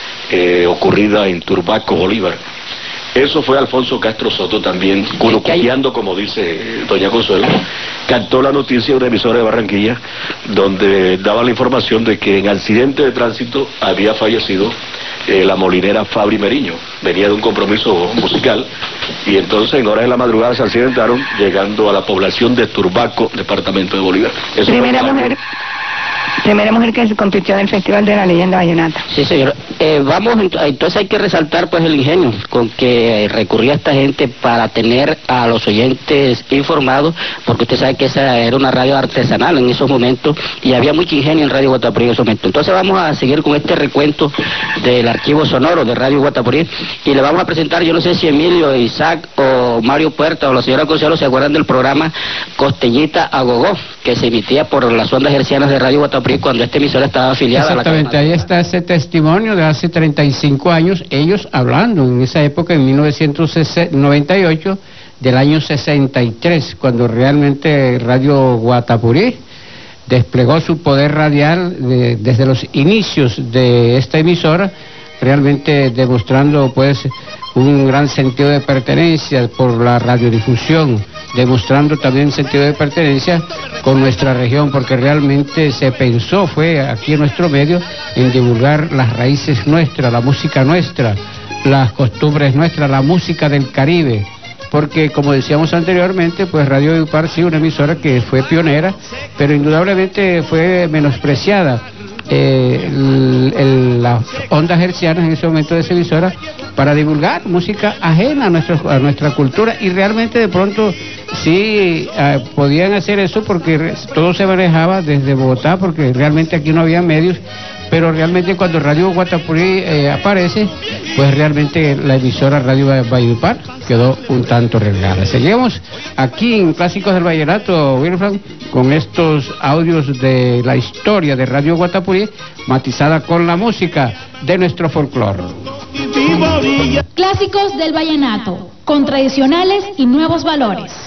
ocurrida en Turbaco, Bolívar. Eso fue Alfonso Castro Soto también, curucuteando, como dice doña Consuelo, captó la noticia de una emisora de Barranquilla, donde daba la información de que en accidente de tránsito había fallecido la molinera Fabri Meriño. Venía de un compromiso musical, y entonces en horas de la madrugada se accidentaron, llegando a la población de Turbaco, departamento de Bolívar. Eso Primera mujer que se compitió en el Festival de la Leyenda Vallenata. Sí, señor. Entonces hay que resaltar pues el ingenio con que recurría esta gente para tener a los oyentes informados, porque usted sabe que esa era una radio artesanal en esos momentos, y había mucho ingenio en Radio Guatapurí en esos momentos. Entonces vamos a seguir con este recuento del archivo sonoro de Radio Guatapurí, y le vamos a presentar, yo no sé si Emilio, Isaac o Mario Puerta o la señora Consuelo se acuerdan del programa Costeñita a Gogó, que se emitía por las ondas hercianas de Radio Guatapurí cuando esta emisora estaba afiliada. Exactamente, ahí está ese testimonio de hace 35 años, ellos hablando en esa época, en 1998, del año 63, cuando realmente Radio Guatapurí desplegó su poder radial desde los inicios de esta emisora, realmente demostrando pues un gran sentido de pertenencia por la radiodifusión, demostrando también sentido de pertenencia con nuestra región, porque realmente se pensó, fue aquí en nuestro medio, en divulgar las raíces nuestras, la música nuestra, las costumbres nuestras, la música del Caribe, porque como decíamos anteriormente, pues Radio Valledupar sí, una emisora que fue pionera, pero indudablemente fue menospreciada. Las ondas hercianas en ese momento de esa emisora para divulgar música ajena a nuestra cultura, y realmente de pronto sí podían hacer eso porque todo se manejaba desde Bogotá, porque realmente aquí no había medios, pero realmente cuando Radio Guatapurí aparece, pues realmente la emisora Radio Valledupar quedó un tanto relegada. Seguimos aquí en Clásicos del Vallenato, Wilfran, con estos audios de la historia de Radio Guatapurí, matizada con la música de nuestro folclore. Clásicos del Vallenato, con tradicionales y nuevos valores.